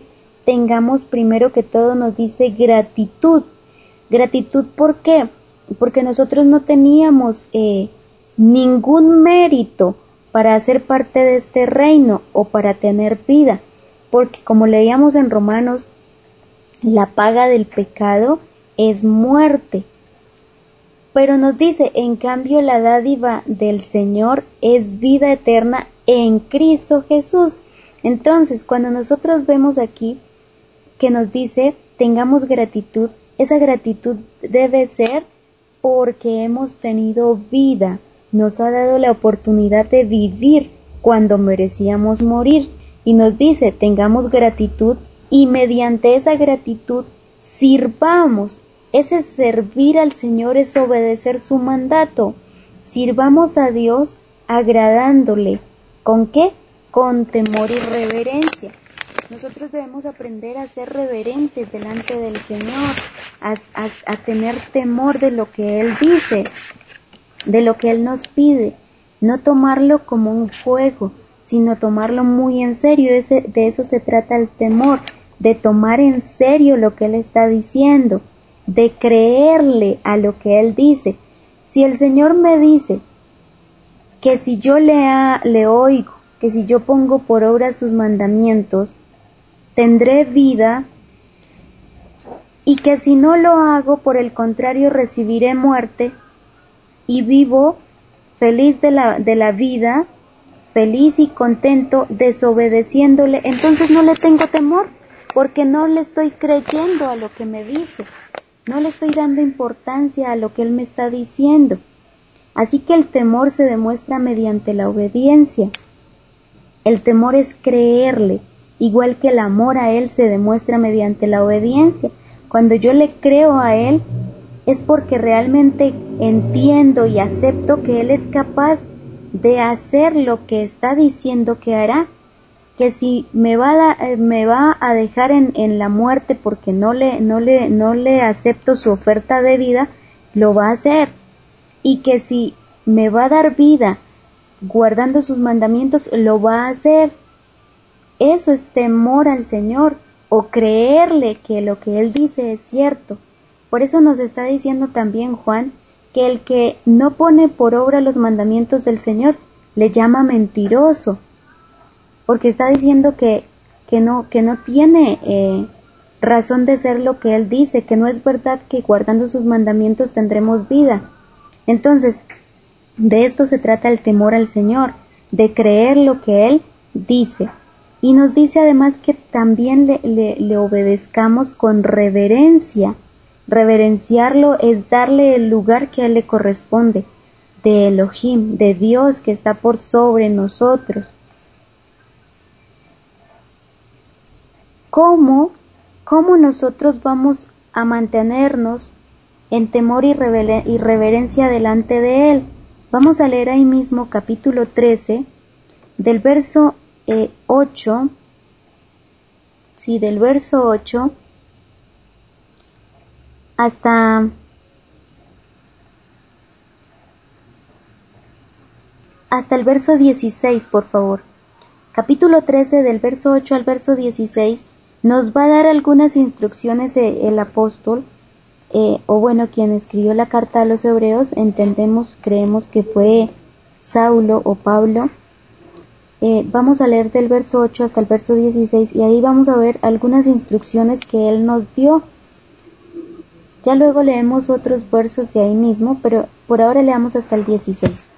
tengamos primero que todo, nos dice gratitud. Gratitud, ¿por qué? Porque nosotros no teníamos eh, ningún mérito para hacer parte de este reino o para tener vida, porque como leíamos en Romanos, la paga del pecado es muerte. Pero nos dice, en cambio, la dádiva del Señor es vida eterna en Cristo Jesús. Entonces, cuando nosotros vemos aquí que nos dice, tengamos gratitud, esa gratitud debe ser porque hemos tenido vida, nos ha dado la oportunidad de vivir cuando merecíamos morir. Y nos dice, tengamos gratitud y mediante esa gratitud sirvamos. Ese servir al Señor es obedecer su mandato. Sirvamos a Dios agradándole. ¿Con qué? Con temor y reverencia. Nosotros debemos aprender a ser reverentes delante del Señor, a, a, a tener temor de lo que Él dice, de lo que Él nos pide, no tomarlo como un juego, sino tomarlo muy en serio. Ese, de eso se trata el temor, de tomar en serio lo que Él está diciendo, de creerle a lo que Él dice. Si el Señor me dice que si yo le, a, le oigo, que si yo pongo por obra sus mandamientos, tendré vida, y que si no lo hago, por el contrario, recibiré muerte, y vivo feliz de la, de la vida, feliz y contento, desobedeciéndole, entonces no le tengo temor, porque no le estoy creyendo a lo que me dice, no le estoy dando importancia a lo que Él me está diciendo. Así que el temor se demuestra mediante la obediencia. El temor es creerle, igual que el amor a Él se demuestra mediante la obediencia. Cuando yo le creo a Él, es porque realmente entiendo y acepto que Él es capaz de hacer lo que está diciendo que hará. Que si me va a, da, me va a dejar en, en la muerte porque no le, no, le, no le acepto su oferta de vida, lo va a hacer. Y que si me va a dar vida guardando sus mandamientos, lo va a hacer. Eso es temor al Señor, o creerle que lo que Él dice es cierto. Por eso nos está diciendo también Juan que el que no pone por obra los mandamientos del Señor le llama mentiroso, porque está diciendo que, que, no, que no tiene eh, razón de ser lo que Él dice, que no es verdad que guardando sus mandamientos tendremos vida. Entonces, de esto se trata el temor al Señor, de creer lo que Él dice. Y nos dice además que también le, le, le obedezcamos con reverencia. Reverenciarlo es darle el lugar que a Él le corresponde, de Elohim, de Dios que está por sobre nosotros. ¿Cómo, cómo nosotros vamos a mantenernos en temor y, reveren- y reverencia delante de Él? Vamos a leer ahí mismo capítulo trece, del verso eh, ocho, sí, del verso ocho hasta, hasta el verso dieciséis, por favor. Capítulo trece, del verso ocho al verso dieciséis, nos va a dar algunas instrucciones eh, el apóstol, eh, o bueno, quien escribió la carta a los hebreos, entendemos, creemos que fue Saulo o Pablo. Eh, vamos a leer del verso ocho hasta el verso dieciséis y ahí vamos a ver algunas instrucciones que Él nos dio. Ya luego leemos otros versos de ahí mismo, pero por ahora leamos hasta el dieciséis.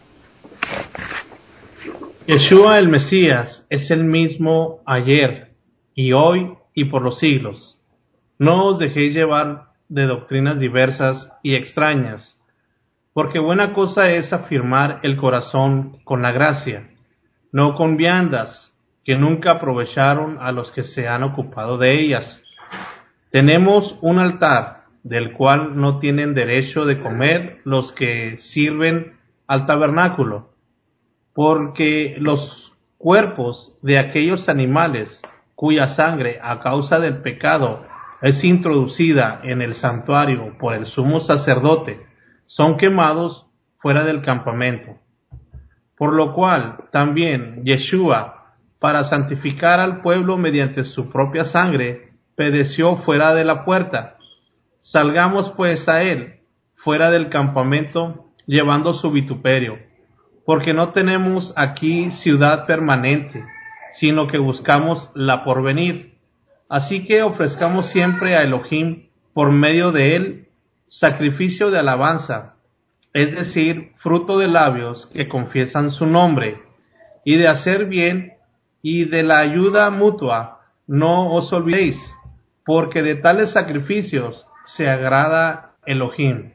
Yeshua el Mesías es el mismo ayer y hoy y por los siglos. No os dejéis llevar de doctrinas diversas y extrañas, porque buena cosa es afirmar el corazón con la gracia, no con viandas, que nunca aprovecharon a los que se han ocupado de ellas. Tenemos un altar, del cual no tienen derecho de comer los que sirven al tabernáculo, porque los cuerpos de aquellos animales cuya sangre a causa del pecado es introducida en el santuario por el sumo sacerdote, son quemados fuera del campamento. Por lo cual también Yeshua, para santificar al pueblo mediante su propia sangre, pereció fuera de la puerta. Salgamos pues a él, fuera del campamento, llevando su vituperio, porque no tenemos aquí ciudad permanente, sino que buscamos la porvenir. Así que ofrezcamos siempre a Elohim, por medio de él, sacrificio de alabanza, es decir, fruto de labios que confiesan su nombre, y de hacer bien y de la ayuda mutua, no os olvidéis, porque de tales sacrificios se agrada Elohim.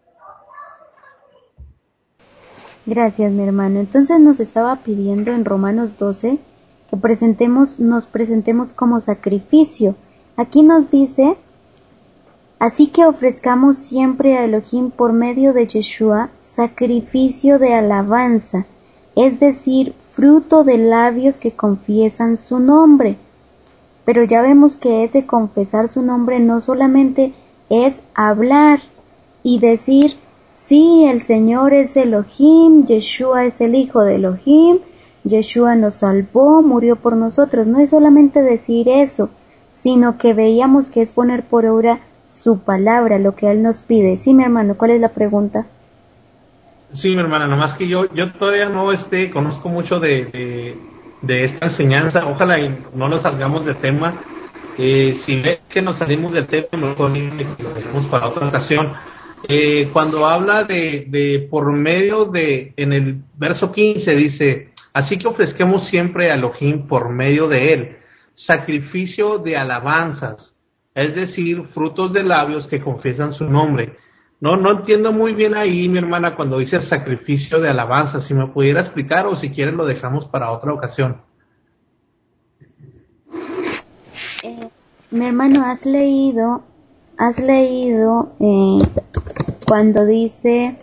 Gracias, mi hermano. Entonces nos estaba pidiendo en Romanos doce que presentemos, nos presentemos como sacrificio. Aquí nos dice, así que ofrezcamos siempre a Elohim por medio de Yeshua sacrificio de alabanza, es decir, fruto de labios que confiesan su nombre. Pero ya vemos que ese confesar su nombre no solamente es hablar y decir, sí, el Señor es Elohim, Yeshua es el Hijo de Elohim, Yeshua nos salvó, murió por nosotros. No es solamente decir eso, sino que veíamos que es poner por obra su palabra, lo que Él nos pide. Sí, mi hermano, ¿cuál es la pregunta? Sí, mi hermana, nomás que yo yo todavía no este conozco mucho de, de, de esta enseñanza. Ojalá y no nos salgamos de tema. Eh, si ve que nos salimos del tema, mejor lo dejamos para otra ocasión. Eh, cuando habla de, de por medio de, en el verso quince dice, así que ofrezcamos siempre a Elohim por medio de él, sacrificio de alabanzas, es decir, frutos de labios que confiesan su nombre. No, no entiendo muy bien ahí, mi hermana, cuando dice sacrificio de alabanza. Si me pudiera explicar o si quieres lo dejamos para otra ocasión. Eh, mi hermano, has leído, has leído eh, cuando dice,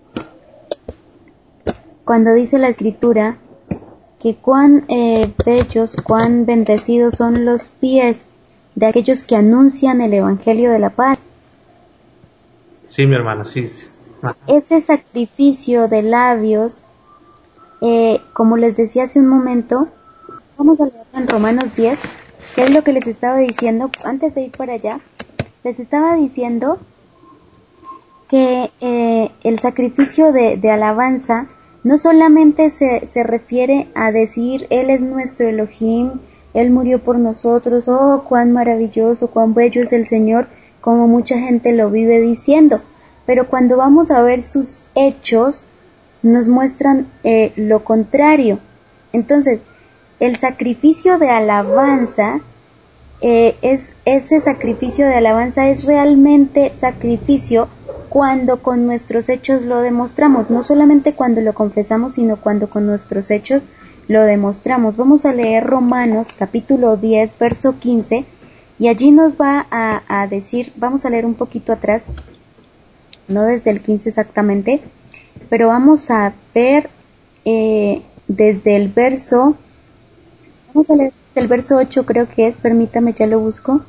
cuando dice la escritura que cuán eh, bellos, cuán bendecidos son los pies de aquellos que anuncian el evangelio de la paz. Sí, mi hermana, sí. sí. Ese sacrificio de labios, eh, como les decía hace un momento, vamos a leer en Romanos diez, que es lo que les estaba diciendo antes de ir para allá. Les estaba diciendo que eh, el sacrificio de, de alabanza no solamente se, se refiere a decir, Él es nuestro Elohim, Él murió por nosotros, oh, cuán maravilloso, cuán bello es el Señor, como mucha gente lo vive diciendo. Pero cuando vamos a ver sus hechos, nos muestran eh, lo contrario. Entonces, el sacrificio de alabanza, eh, es ese sacrificio de alabanza es realmente sacrificio cuando con nuestros hechos lo demostramos, no solamente cuando lo confesamos, sino cuando con nuestros hechos lo demostramos. Vamos a leer Romanos capítulo diez, verso quince, y allí nos va a, a decir, vamos a leer un poquito atrás, no desde el quince exactamente, pero vamos a ver eh, desde el verso, vamos a leer desde el verso ocho, creo que es, permítame, ya lo busco.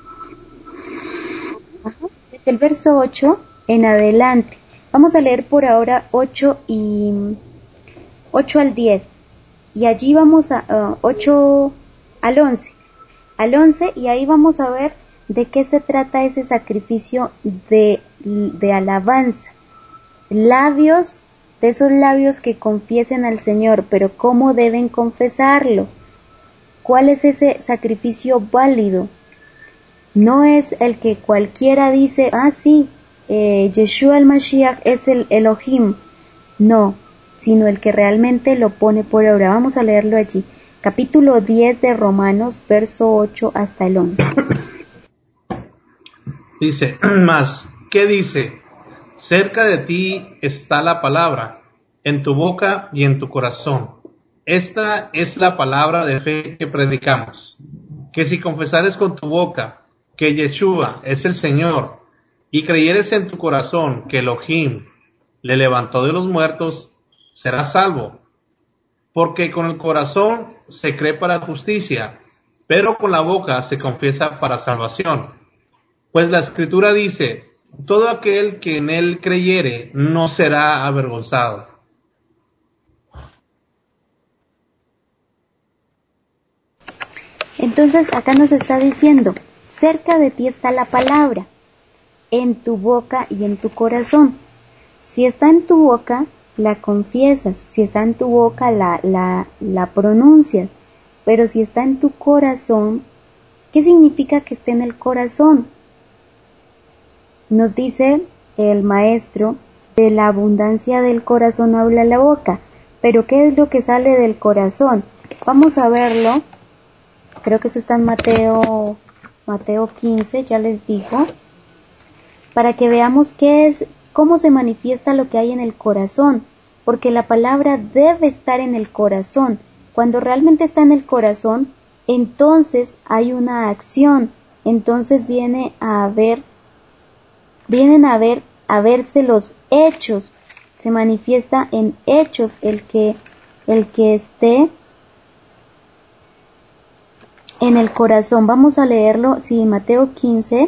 Ajá, desde el verso ocho en adelante. Vamos a leer por ahora ocho y ocho al diez, y allí vamos a uh, ocho al once, al once, y ahí vamos a ver de qué se trata ese sacrificio de, de alabanza. Labios, de esos labios que confiesen al Señor, pero ¿cómo deben confesarlo? ¿Cuál es ese sacrificio válido? No es el que cualquiera dice, ah sí, eh, Yeshua el Mashiach es el Elohim. No, sino el que realmente lo pone por obra. Vamos a leerlo allí. Capítulo diez de Romanos, verso ocho hasta el once. Dice, más, ¿qué dice? Cerca de ti está la palabra, en tu boca y en tu corazón. Esta es la palabra de fe que predicamos, que si confesares con tu boca que Yeshua es el Señor, y creyeres en tu corazón que Elohim le levantó de los muertos, serás salvo. Porque con el corazón se cree para justicia, pero con la boca se confiesa para salvación. Pues la Escritura dice, todo aquel que en él creyere no será avergonzado. Entonces acá nos está diciendo, cerca de ti está la palabra, en tu boca y en tu corazón. Si está en tu boca, la confiesas, si está en tu boca, la, la, la pronuncias, pero si está en tu corazón, ¿qué significa que esté en el corazón? Nos dice el maestro, de la abundancia del corazón habla la boca, pero ¿qué es lo que sale del corazón? Vamos a verlo, creo que eso está en Mateo, Mateo quince, ya les digo, para que veamos qué es, cómo se manifiesta lo que hay en el corazón, porque la palabra debe estar en el corazón. Cuando realmente está en el corazón, entonces hay una acción, entonces viene a haber, vienen a ver, a verse los hechos, se manifiesta en hechos el que, el que esté en el corazón. Vamos a leerlo, sí, Mateo quince,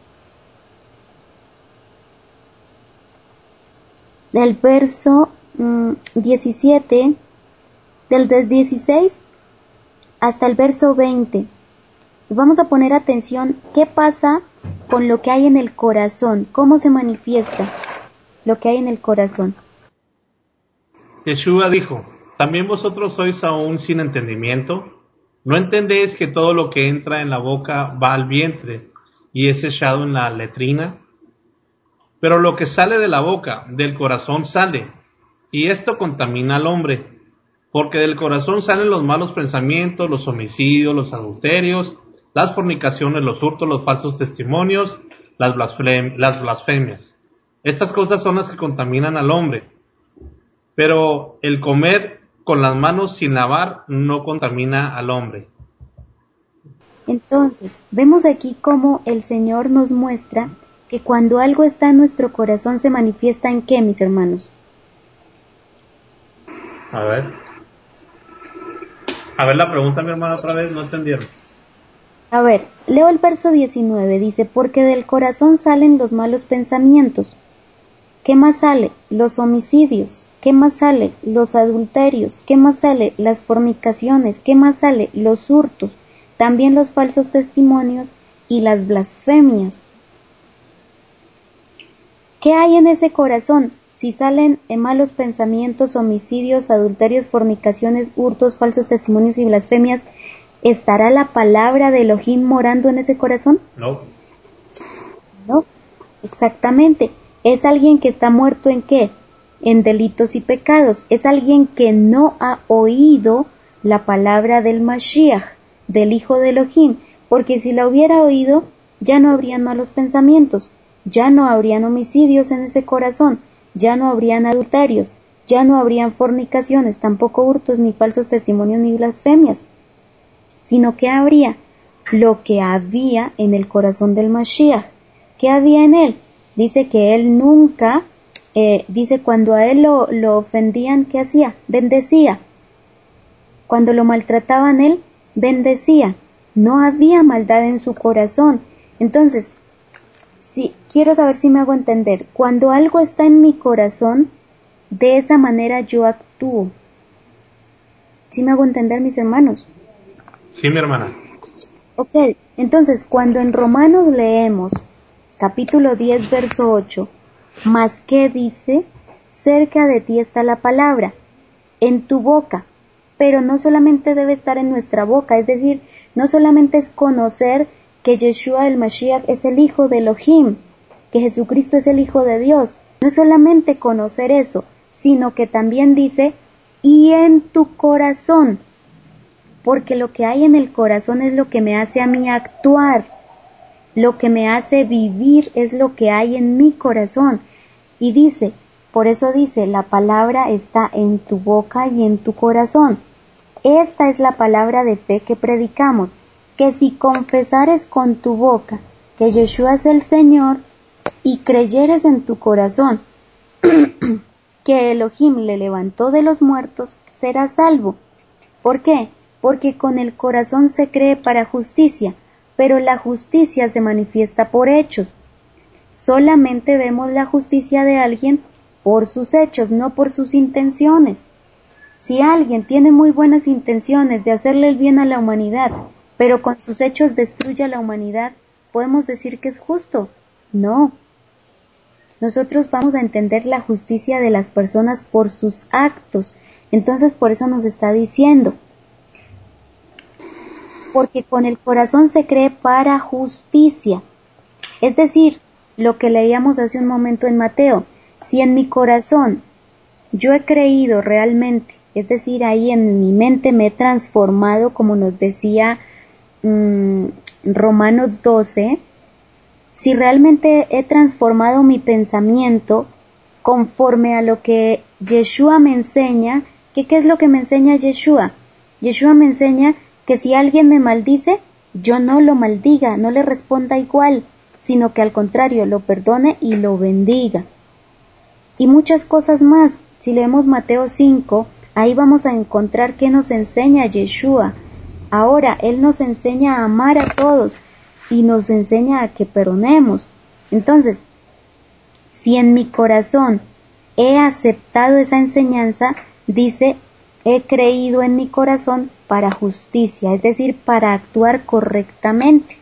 del verso mmm, diecisiete, del, del dieciséis hasta el verso veinte. Vamos a poner atención qué pasa con lo que hay en el corazón, cómo se manifiesta lo que hay en el corazón. Yeshua dijo, ¿también vosotros sois aún sin entendimiento? ¿No entendéis que todo lo que entra en la boca va al vientre y es echado en la letrina? Pero lo que sale de la boca, del corazón sale, y esto contamina al hombre, porque del corazón salen los malos pensamientos, los homicidios, los adulterios, las fornicaciones, los hurtos, los falsos testimonios, las, blasfem- las blasfemias. Estas cosas son las que contaminan al hombre. Pero el comer con las manos sin lavar no contamina al hombre. Entonces, vemos aquí cómo el Señor nos muestra que cuando algo está en nuestro corazón se manifiesta en ¿qué, mis hermanos? A ver. A ver la pregunta, mi hermana, otra vez, no entendieron. A ver, leo el verso diecinueve, dice, porque del corazón salen los malos pensamientos. ¿Qué más sale? Los homicidios. ¿Qué más sale? Los adulterios. ¿Qué más sale? Las fornicaciones. ¿Qué más sale? Los hurtos. También los falsos testimonios y las blasfemias. ¿Qué hay en ese corazón? Si salen malos pensamientos, homicidios, adulterios, fornicaciones, hurtos, falsos testimonios y blasfemias, ¿estará la palabra de Elohim morando en ese corazón? No. No, exactamente. Es alguien que está muerto ¿en qué? En delitos y pecados. Es alguien que no ha oído la palabra del Mashiach, del Hijo de Elohim, porque si la hubiera oído, ya no habrían malos pensamientos, ya no habrían homicidios en ese corazón, ya no habrían adulterios, ya no habrían fornicaciones, tampoco hurtos, ni falsos testimonios, ni blasfemias, sino que habría lo que había en el corazón del Mashiach. ¿Qué había en él? Dice que él nunca, eh, dice cuando a él lo, lo ofendían, ¿qué hacía? Bendecía. Cuando lo maltrataban él, bendecía. No había maldad en su corazón. Entonces, si, quiero saber si me hago entender. Cuando algo está en mi corazón, de esa manera yo actúo. ¿Sí me hago entender, mis hermanos? Sí, mi hermana. Ok, entonces cuando en Romanos leemos capítulo diez, verso ocho, ¿más qué dice? Cerca de ti está la palabra, en tu boca, pero no solamente debe estar en nuestra boca, es decir, no solamente es conocer que Yeshua el Mashiach es el Hijo de Elohim, que Jesucristo es el Hijo de Dios, no es solamente conocer eso, sino que también dice, y en tu corazón, porque lo que hay en el corazón es lo que me hace a mí actuar, lo que me hace vivir es lo que hay en mi corazón. Y dice, por eso dice, la palabra está en tu boca y en tu corazón. Esta es la palabra de fe que predicamos, que si confesares con tu boca que Yeshua es el Señor y creyeres en tu corazón que Elohim le levantó de los muertos, serás salvo. ¿Por qué? Porque con el corazón se cree para justicia, pero la justicia se manifiesta por hechos. Solamente vemos la justicia de alguien por sus hechos, no por sus intenciones. Si alguien tiene muy buenas intenciones de hacerle el bien a la humanidad, pero con sus hechos destruye a la humanidad, podemos decir que es justo. No. Nosotros vamos a entender la justicia de las personas por sus actos. Entonces, por eso nos está diciendo, porque con el corazón se cree para justicia. Es decir, lo que leíamos hace un momento en Mateo, si en mi corazón yo he creído realmente, es decir, ahí en mi mente me he transformado, como nos decía mmm, Romanos doce, si realmente he transformado mi pensamiento conforme a lo que Yeshua me enseña, ¿qué, qué es lo que me enseña Yeshua? Yeshua me enseña que si alguien me maldice, yo no lo maldiga, no le responda igual, sino que al contrario lo perdone y lo bendiga. Y muchas cosas más. Si leemos Mateo cinco, ahí vamos a encontrar qué nos enseña Yeshua. Ahora, Él nos enseña a amar a todos y nos enseña a que perdonemos. Entonces, si en mi corazón he aceptado esa enseñanza, dice, he creído en mi corazón para justicia, es decir, para actuar correctamente.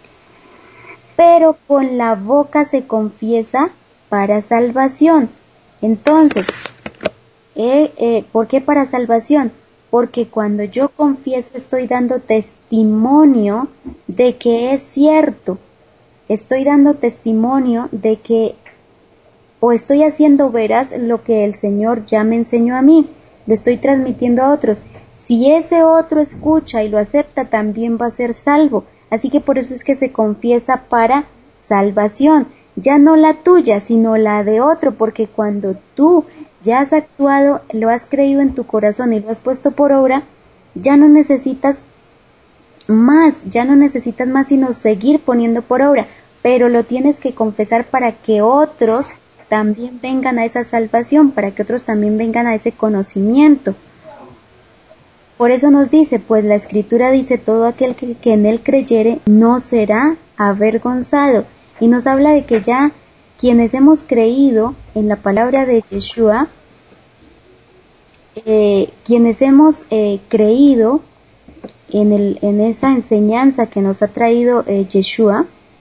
Pero con la boca se confiesa para salvación. Entonces, eh, eh, ¿por qué para salvación? Porque cuando yo confieso estoy dando testimonio de que es cierto. Estoy dando testimonio de que, o estoy haciendo veraz lo que el Señor ya me enseñó a mí. Lo estoy transmitiendo a otros. Si ese otro escucha y lo acepta, también va a ser salvo. Así que por eso es que se confiesa para salvación. Ya no la tuya, sino la de otro, porque cuando tú ya has actuado, lo has creído en tu corazón y lo has puesto por obra, ya no necesitas más, ya no necesitas más sino seguir poniendo por obra, pero lo tienes que confesar para que otros también vengan a esa salvación, para que otros también vengan a ese conocimiento. Por eso nos dice, pues la Escritura dice, todo aquel que, que en él creyere no será avergonzado. Y nos habla de que ya quienes hemos creído en la palabra de Yeshua, eh, quienes hemos eh, creído en, el, en esa enseñanza que nos ha traído eh, Yeshua,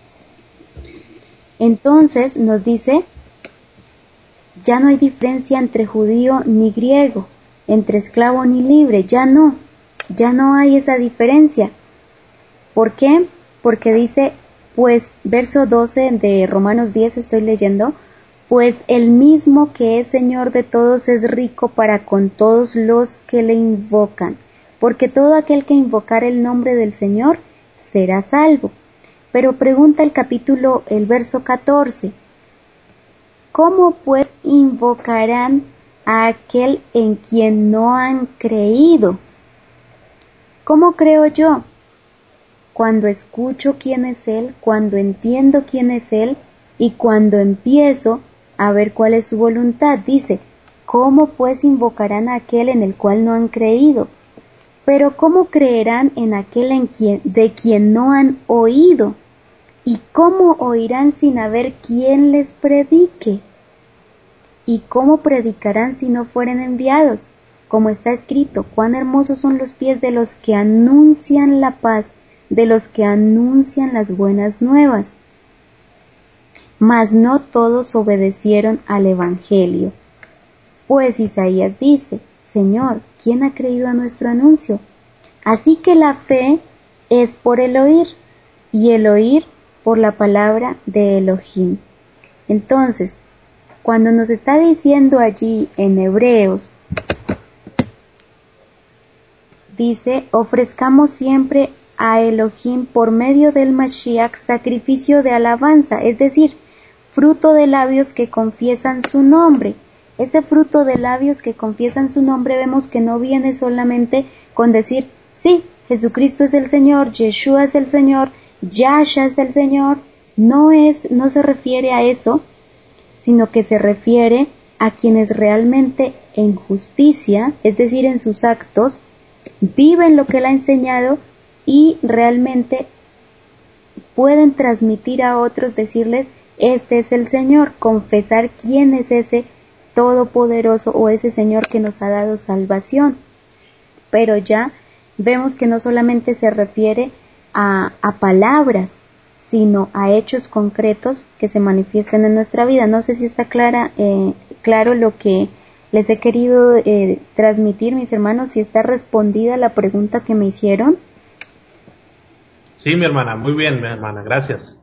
entonces nos dice, ya no hay diferencia entre judío ni griego, entre esclavo ni libre, ya no, ya no hay esa diferencia. ¿Por qué? Porque dice, pues, verso doce de Romanos diez estoy leyendo, pues el mismo que es Señor de todos es rico para con todos los que le invocan, porque todo aquel que invocar el nombre del Señor será salvo. Pero pregunta el capítulo, el verso catorce, ¿cómo pues invocarán a aquel en quien no han creído? ¿Cómo creo yo? Cuando escucho quién es Él, cuando entiendo quién es Él y cuando empiezo a ver cuál es su voluntad. Dice, ¿cómo pues invocarán a aquel en el cual no han creído? Pero ¿cómo creerán en aquel en quien, de quien no han oído? ¿Y cómo oirán sin haber quien les predique? ¿Y cómo predicarán si no fueren enviados? Como está escrito, cuán hermosos son los pies de los que anuncian la paz, de los que anuncian las buenas nuevas. Mas no todos obedecieron al Evangelio. Pues Isaías dice, Señor, ¿quién ha creído a nuestro anuncio? Así que la fe es por el oír, y el oír por la palabra de Elohim. Entonces, cuando nos está diciendo allí en Hebreos, dice, ofrezcamos siempre a Elohim por medio del Mashiach sacrificio de alabanza, es decir, fruto de labios que confiesan su nombre. Ese fruto de labios que confiesan su nombre vemos que no viene solamente con decir, sí, Jesucristo es el Señor, Yeshua es el Señor, Yasha es el Señor. No es, no se refiere a eso, sino que se refiere a quienes realmente en justicia, es decir, en sus actos, viven lo que Él ha enseñado y realmente pueden transmitir a otros, decirles, este es el Señor, confesar quién es ese Todopoderoso o ese Señor que nos ha dado salvación. Pero ya vemos que no solamente se refiere a, a palabras, sino a hechos concretos que se manifiesten en nuestra vida. No sé si está clara, eh, claro lo que les he querido eh, transmitir, mis hermanos, si está respondida la pregunta que me hicieron. Sí, mi hermana, muy bien, mi hermana, gracias.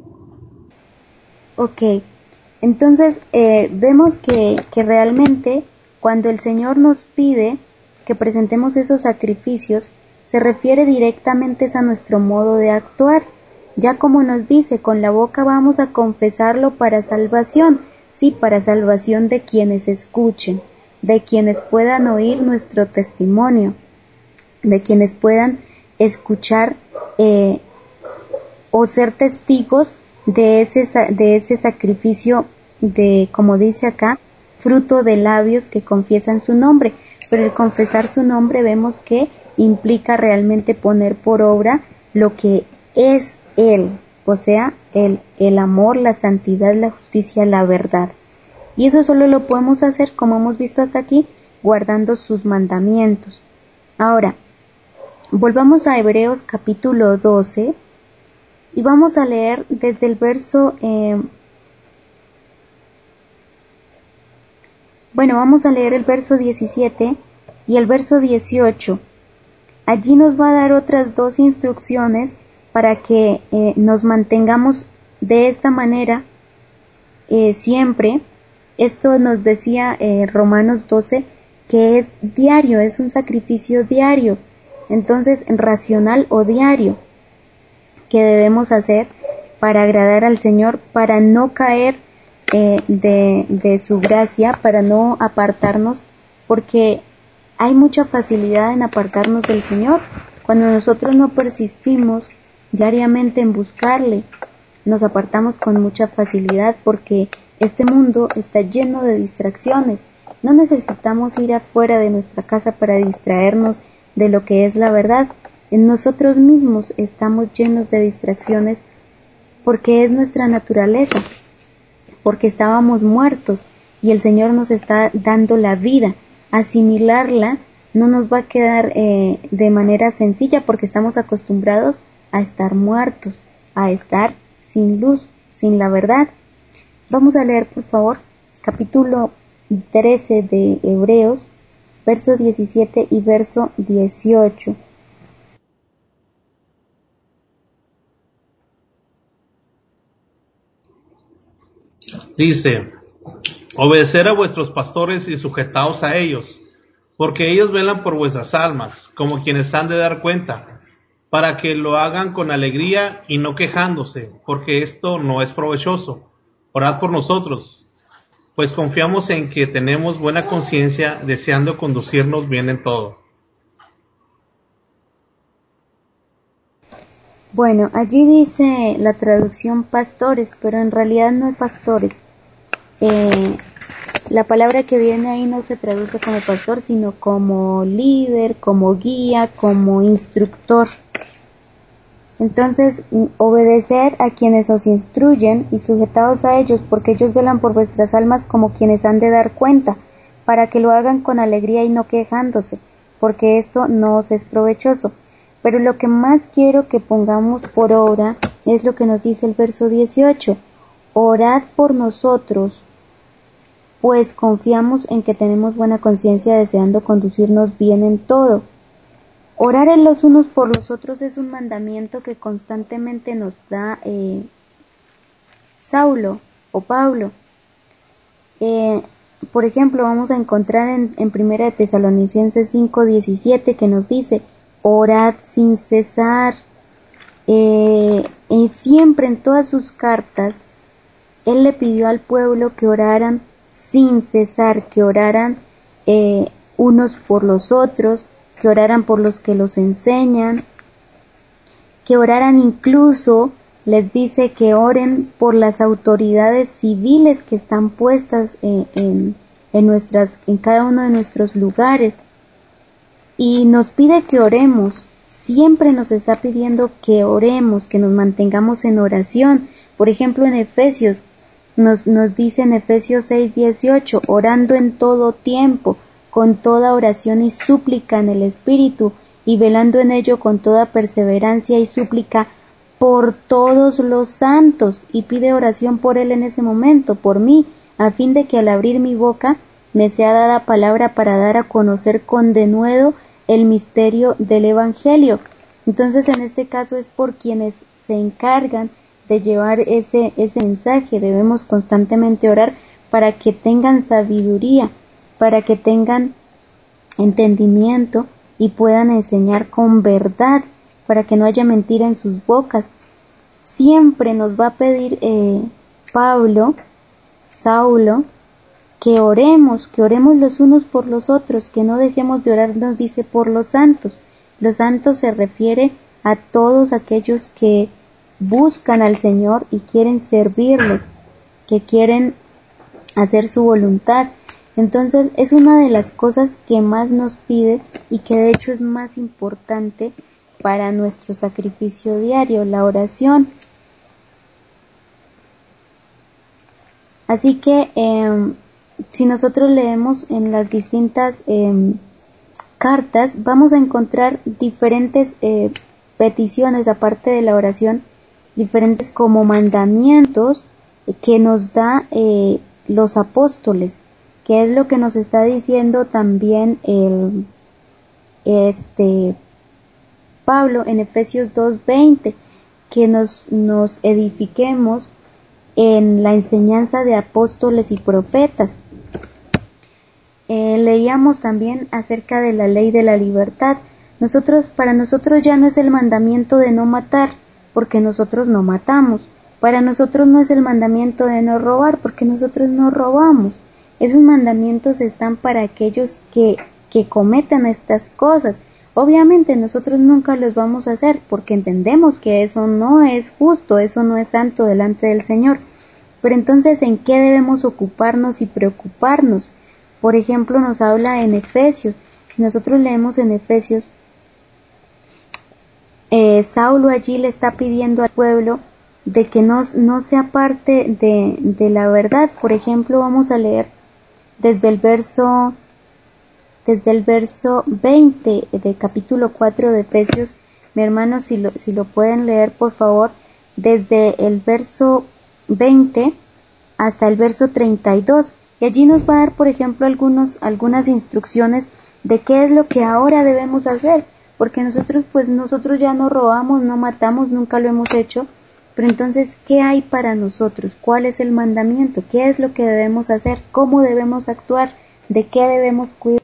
Ok, entonces eh, vemos que, que realmente cuando el Señor nos pide que presentemos esos sacrificios, se refiere directamente a nuestro modo de actuar. Ya como nos dice, con la boca vamos a confesarlo para salvación, sí, para salvación de quienes escuchen, de quienes puedan oír nuestro testimonio, de quienes puedan escuchar eh, o ser testigos de ese, de ese sacrificio de, como dice acá, fruto de labios que confiesan su nombre. Pero el confesar su nombre vemos que implica realmente poner por obra lo que es Él, o sea, el, el amor, la santidad, la justicia, la verdad. Y eso solo lo podemos hacer, como hemos visto hasta aquí, guardando sus mandamientos. Ahora, volvamos a Hebreos capítulo doce y vamos a leer desde el verso... Eh, bueno, vamos a leer el verso diecisiete y el verso dieciocho. Allí nos va a dar otras dos instrucciones para que eh, nos mantengamos de esta manera eh, siempre. Esto nos decía eh, Romanos doce, que es diario, es un sacrificio diario, entonces racional o diario, que debemos hacer para agradar al Señor, para no caer eh, de, de su gracia, para no apartarnos, porque hay mucha facilidad en apartarnos del Señor. Cuando nosotros no persistimos diariamente en buscarle, nos apartamos con mucha facilidad, porque este mundo está lleno de distracciones. No necesitamos ir afuera de nuestra casa para distraernos de lo que es la verdad. En nosotros mismos estamos llenos de distracciones porque es nuestra naturaleza, porque estábamos muertos y el Señor nos está dando la vida. Asimilarla no nos va a quedar eh, de manera sencilla porque estamos acostumbrados a estar muertos, a estar sin luz, sin la verdad. Vamos a leer, por favor, capítulo trece de Hebreos, verso diecisiete y verso dieciocho. Dice: obedecer a vuestros pastores y sujetaos a ellos, porque ellos velan por vuestras almas, como quienes han de dar cuenta, para que lo hagan con alegría y no quejándose, porque esto no es provechoso. Orad por nosotros, pues confiamos en que tenemos buena conciencia, deseando conducirnos bien en todo. Bueno, allí dice la traducción pastores, pero en realidad no es pastores. Eh, la palabra que viene ahí no se traduce como pastor, sino como líder, como guía, como instructor. Entonces, obedecer a quienes os instruyen y sujetaos a ellos, porque ellos velan por vuestras almas como quienes han de dar cuenta, para que lo hagan con alegría y no quejándose, porque esto no os es provechoso. Pero lo que más quiero que pongamos por obra es lo que nos dice el verso dieciocho. Orad por nosotros, pues confiamos en que tenemos buena conciencia, deseando conducirnos bien en todo. Orar en los unos por los otros es un mandamiento que constantemente nos da eh, Saulo o Pablo. Eh, por ejemplo, vamos a encontrar en, en Primera de Tesalonicenses cinco diecisiete que nos dice: orad sin cesar. Eh, y siempre en todas sus cartas, él le pidió al pueblo que oraran sin cesar, que oraran eh, unos por los otros, que oraran por los que los enseñan, que oraran incluso, les dice que oren por las autoridades civiles que están puestas en, en, en, nuestras, en cada uno de nuestros lugares. Y nos pide que oremos, siempre nos está pidiendo que oremos, que nos mantengamos en oración. Por ejemplo, en Efesios, nos, nos dice en Efesios seis dieciocho, orando en todo tiempo, con toda oración y súplica en el Espíritu, y velando en ello con toda perseverancia y súplica por todos los santos, y pide oración por él en ese momento, por mí, a fin de que al abrir mi boca me sea dada palabra para dar a conocer con denuedo el misterio del Evangelio. Entonces, en este caso es por quienes se encargan de llevar ese, ese mensaje. Debemos constantemente orar para que tengan sabiduría, para que tengan entendimiento y puedan enseñar con verdad, para que no haya mentira en sus bocas. Siempre nos va a pedir eh, Pablo, Saulo, que oremos, que oremos los unos por los otros, que no dejemos de orar, nos dice, por los santos. Los santos se refiere a todos aquellos que buscan al Señor y quieren servirle, que quieren hacer su voluntad. Entonces es una de las cosas que más nos pide y que de hecho es más importante para nuestro sacrificio diario, la oración. Así que eh, si nosotros leemos en las distintas eh, cartas, vamos a encontrar diferentes eh, peticiones, aparte de la oración, diferentes como mandamientos que nos da eh, los apóstoles, que es lo que nos está diciendo también el este Pablo en Efesios dos veinte, que nos, nos edifiquemos en la enseñanza de apóstoles y profetas. Eh, leíamos también acerca de la ley de la libertad. Nosotros, para nosotros ya no es el mandamiento de no matar, porque nosotros no matamos. Para nosotros no es el mandamiento de no robar, porque nosotros no robamos. Esos mandamientos están para aquellos que, que cometan estas cosas. Obviamente nosotros nunca los vamos a hacer, porque entendemos que eso no es justo, eso no es santo delante del Señor. Pero entonces, ¿en qué debemos ocuparnos y preocuparnos? Por ejemplo, nos habla en Efesios. Si nosotros leemos en Efesios, eh, Saulo allí le está pidiendo al pueblo de que no, no se aparte de, de la verdad. Por ejemplo, vamos a leer desde el verso desde el verso veinte de capítulo cuatro de Efesios. Mi hermano, si lo, si lo pueden leer, por favor, desde el verso veinte hasta el verso treinta y dos. Y allí nos va a dar, por ejemplo, algunos, algunas instrucciones de qué es lo que ahora debemos hacer, porque nosotros, pues nosotros ya no robamos, no matamos, nunca lo hemos hecho, pero entonces, ¿qué hay para nosotros? ¿Cuál es el mandamiento? ¿Qué es lo que debemos hacer? ¿Cómo debemos actuar? ¿De qué debemos cuidar?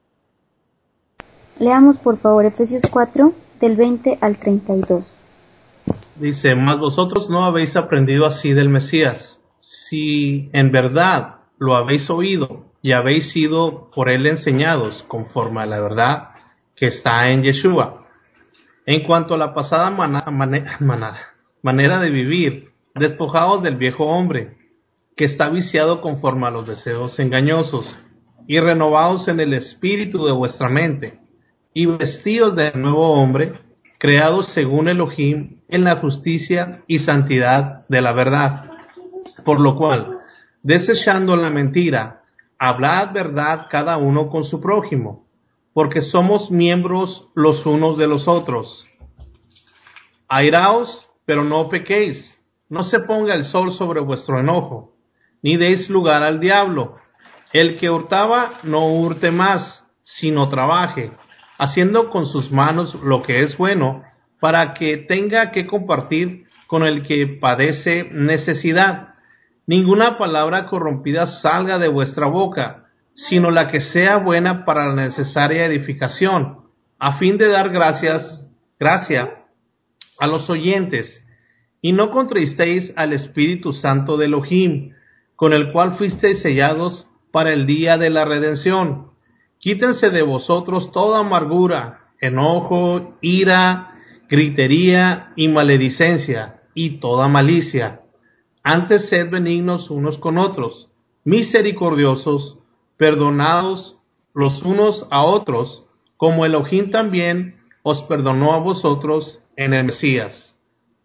Leamos, por favor, Efesios cuatro, del veinte al treinta y dos. Dice, mas vosotros no habéis aprendido así del Mesías, si en verdad lo habéis oído y habéis sido por él enseñados conforme a la verdad que está en Yeshua. En cuanto a la pasada mana, mana, mana, manera de vivir, despojaos del viejo hombre, que está viciado conforme a los deseos engañosos, y renovaos en el espíritu de vuestra mente, y vestidos del nuevo hombre, creados según Elohim en la justicia y santidad de la verdad. Por lo cual, desechando la mentira, hablad verdad cada uno con su prójimo, porque somos miembros los unos de los otros. Airaos, pero no pequéis, no se ponga el sol sobre vuestro enojo, ni deis lugar al diablo. El que hurtaba, no hurte más, sino trabaje, haciendo con sus manos lo que es bueno, para que tenga que compartir con el que padece necesidad. Ninguna palabra corrompida salga de vuestra boca, sino la que sea buena para la necesaria edificación, a fin de dar gracias, gracia a los oyentes. Y no contristéis al Espíritu Santo de Elohim, con el cual fuisteis sellados para el día de la redención. Quítense de vosotros toda amargura, enojo, ira, gritería y maledicencia, y toda malicia. Antes sed benignos unos con otros, misericordiosos, perdonados los unos a otros, como Elohim también os perdonó a vosotros en el Mesías.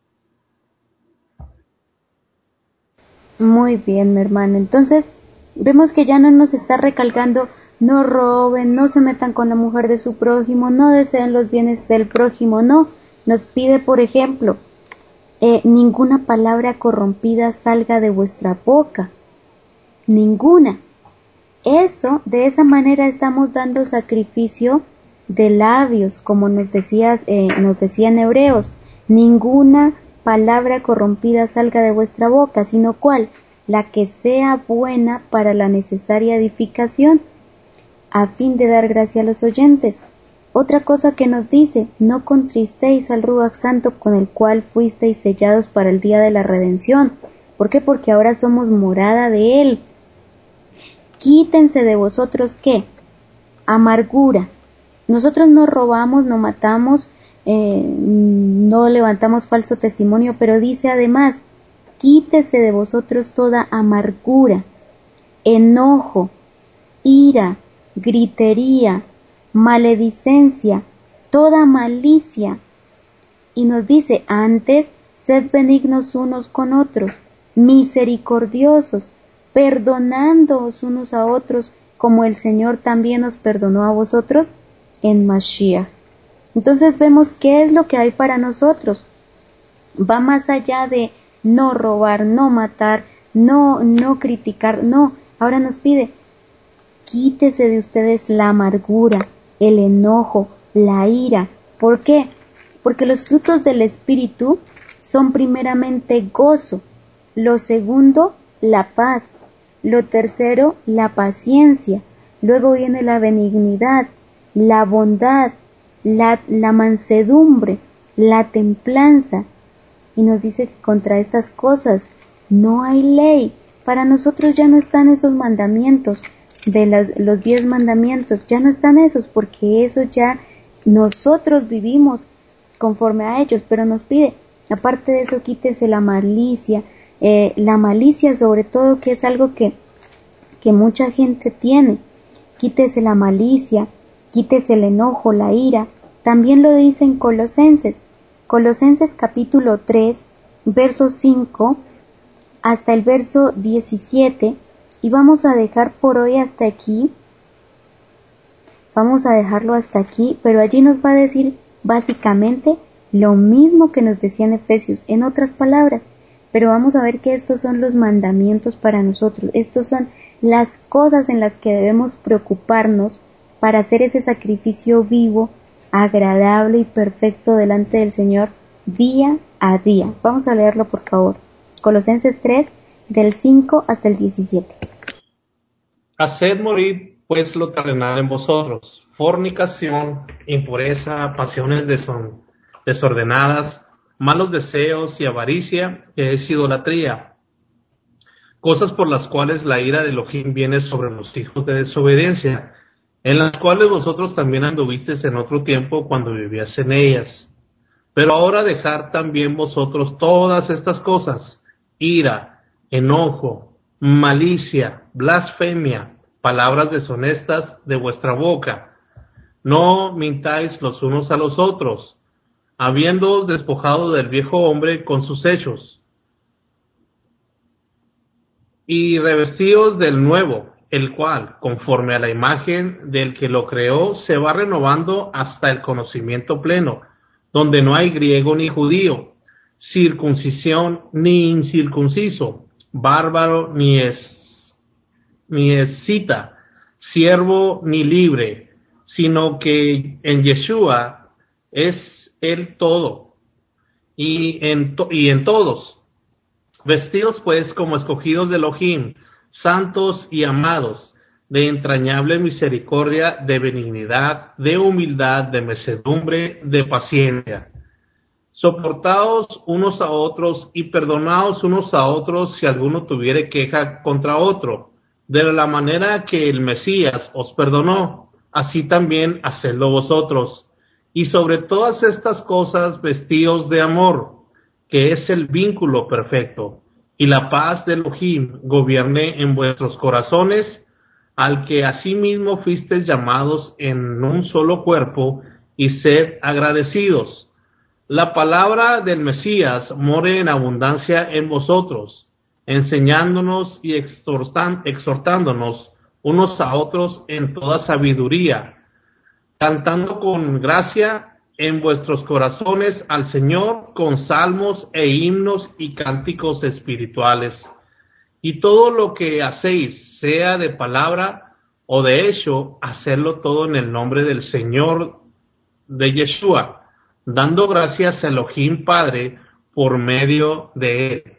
Muy bien, mi hermano. Entonces, vemos que ya no nos está recalcando, no roben, no se metan con la mujer de su prójimo, no deseen los bienes del prójimo, no. Nos pide, por ejemplo, eh, ninguna palabra corrompida salga de vuestra boca, ninguna. Eso, de esa manera estamos dando sacrificio de labios, como nos decías, eh, nos decían Hebreos, ninguna palabra corrompida salga de vuestra boca, sino cuál, la que sea buena para la necesaria edificación, a fin de dar gracia a los oyentes. Otra cosa que nos dice, no contristéis al Ruach Santo con el cual fuisteis sellados para el día de la redención. ¿Por qué? Porque ahora somos morada de Él. Quítense de vosotros, ¿qué? Amargura. Nosotros no robamos, no matamos, eh, no levantamos falso testimonio, pero dice además, quítese de vosotros toda amargura, enojo, ira, gritería, maledicencia, toda malicia. Y nos dice, antes, sed benignos unos con otros, misericordiosos, perdonándoos unos a otros, como el Señor también os perdonó a vosotros en Mashiach. Entonces vemos qué es lo que hay para nosotros. Va más allá de no robar, no matar, no, no criticar, no. Ahora nos pide, quítese de ustedes la amargura, el enojo, la ira. ¿Por qué? Porque los frutos del Espíritu son primeramente gozo, lo segundo, la paz, lo tercero, la paciencia, luego viene la benignidad, la bondad, la, la mansedumbre, la templanza. Y nos dice que contra estas cosas no hay ley. Para nosotros ya no están esos mandamientos, de los, los diez mandamientos, ya no están esos, porque eso ya nosotros vivimos conforme a ellos, pero nos pide, aparte de eso, quítese la malicia, eh, la malicia sobre todo, que es algo que, que mucha gente tiene, quítese la malicia, quítese el enojo, la ira. También lo dice en Colosenses, Colosenses capítulo tres, verso cinco hasta el verso diecisiete, y vamos a dejar por hoy hasta aquí, vamos a dejarlo hasta aquí, pero allí nos va a decir básicamente lo mismo que nos decía en Efesios, en otras palabras, pero vamos a ver que estos son los mandamientos para nosotros, estos son las cosas en las que debemos preocuparnos para hacer ese sacrificio vivo, agradable y perfecto delante del Señor día a día. Vamos a leerlo por favor. Colosenses tres, del cinco hasta el diecisiete. Haced morir pues lo terrenal en vosotros, fornicación, impureza, pasiones deson- desordenadas, malos deseos y avaricia, que es idolatría, cosas por las cuales la ira de Elohim viene sobre los hijos de desobediencia, en las cuales vosotros también anduvisteis en otro tiempo cuando vivías en ellas. Pero ahora dejad también vosotros todas estas cosas, ira, enojo, malicia, blasfemia, palabras deshonestas de vuestra boca. No mintáis los unos a los otros, habiéndoos despojado del viejo hombre con sus hechos, y revestíos del nuevo, el cual, conforme a la imagen del que lo creó, se va renovando hasta el conocimiento pleno, donde no hay griego ni judío, circuncisión ni incircunciso, bárbaro ni es, ni escita, siervo ni libre, sino que en Yeshua es el todo, y en, to- y en todos. Vestidos pues como escogidos de Elohim, santos y amados, de entrañable misericordia, de benignidad, de humildad, de mansedumbre, de paciencia. Soportaos unos a otros y perdonaos unos a otros si alguno tuviere queja contra otro, de la manera que el Mesías os perdonó, así también hacedlo vosotros. Y sobre todas estas cosas vestíos de amor, que es el vínculo perfecto, y la paz de Elohim gobierne en vuestros corazones, al que asimismo fuisteis llamados en un solo cuerpo, y sed agradecidos. La palabra del Mesías more en abundancia en vosotros, enseñándonos y exhortan- exhortándonos unos a otros en toda sabiduría, cantando con gracia en vuestros corazones al Señor con salmos e himnos y cánticos espirituales. Y todo lo que hacéis, sea de palabra o de hecho, hacerlo todo en el nombre del Señor de Yeshua, dando gracias a Elohim Padre por medio de él.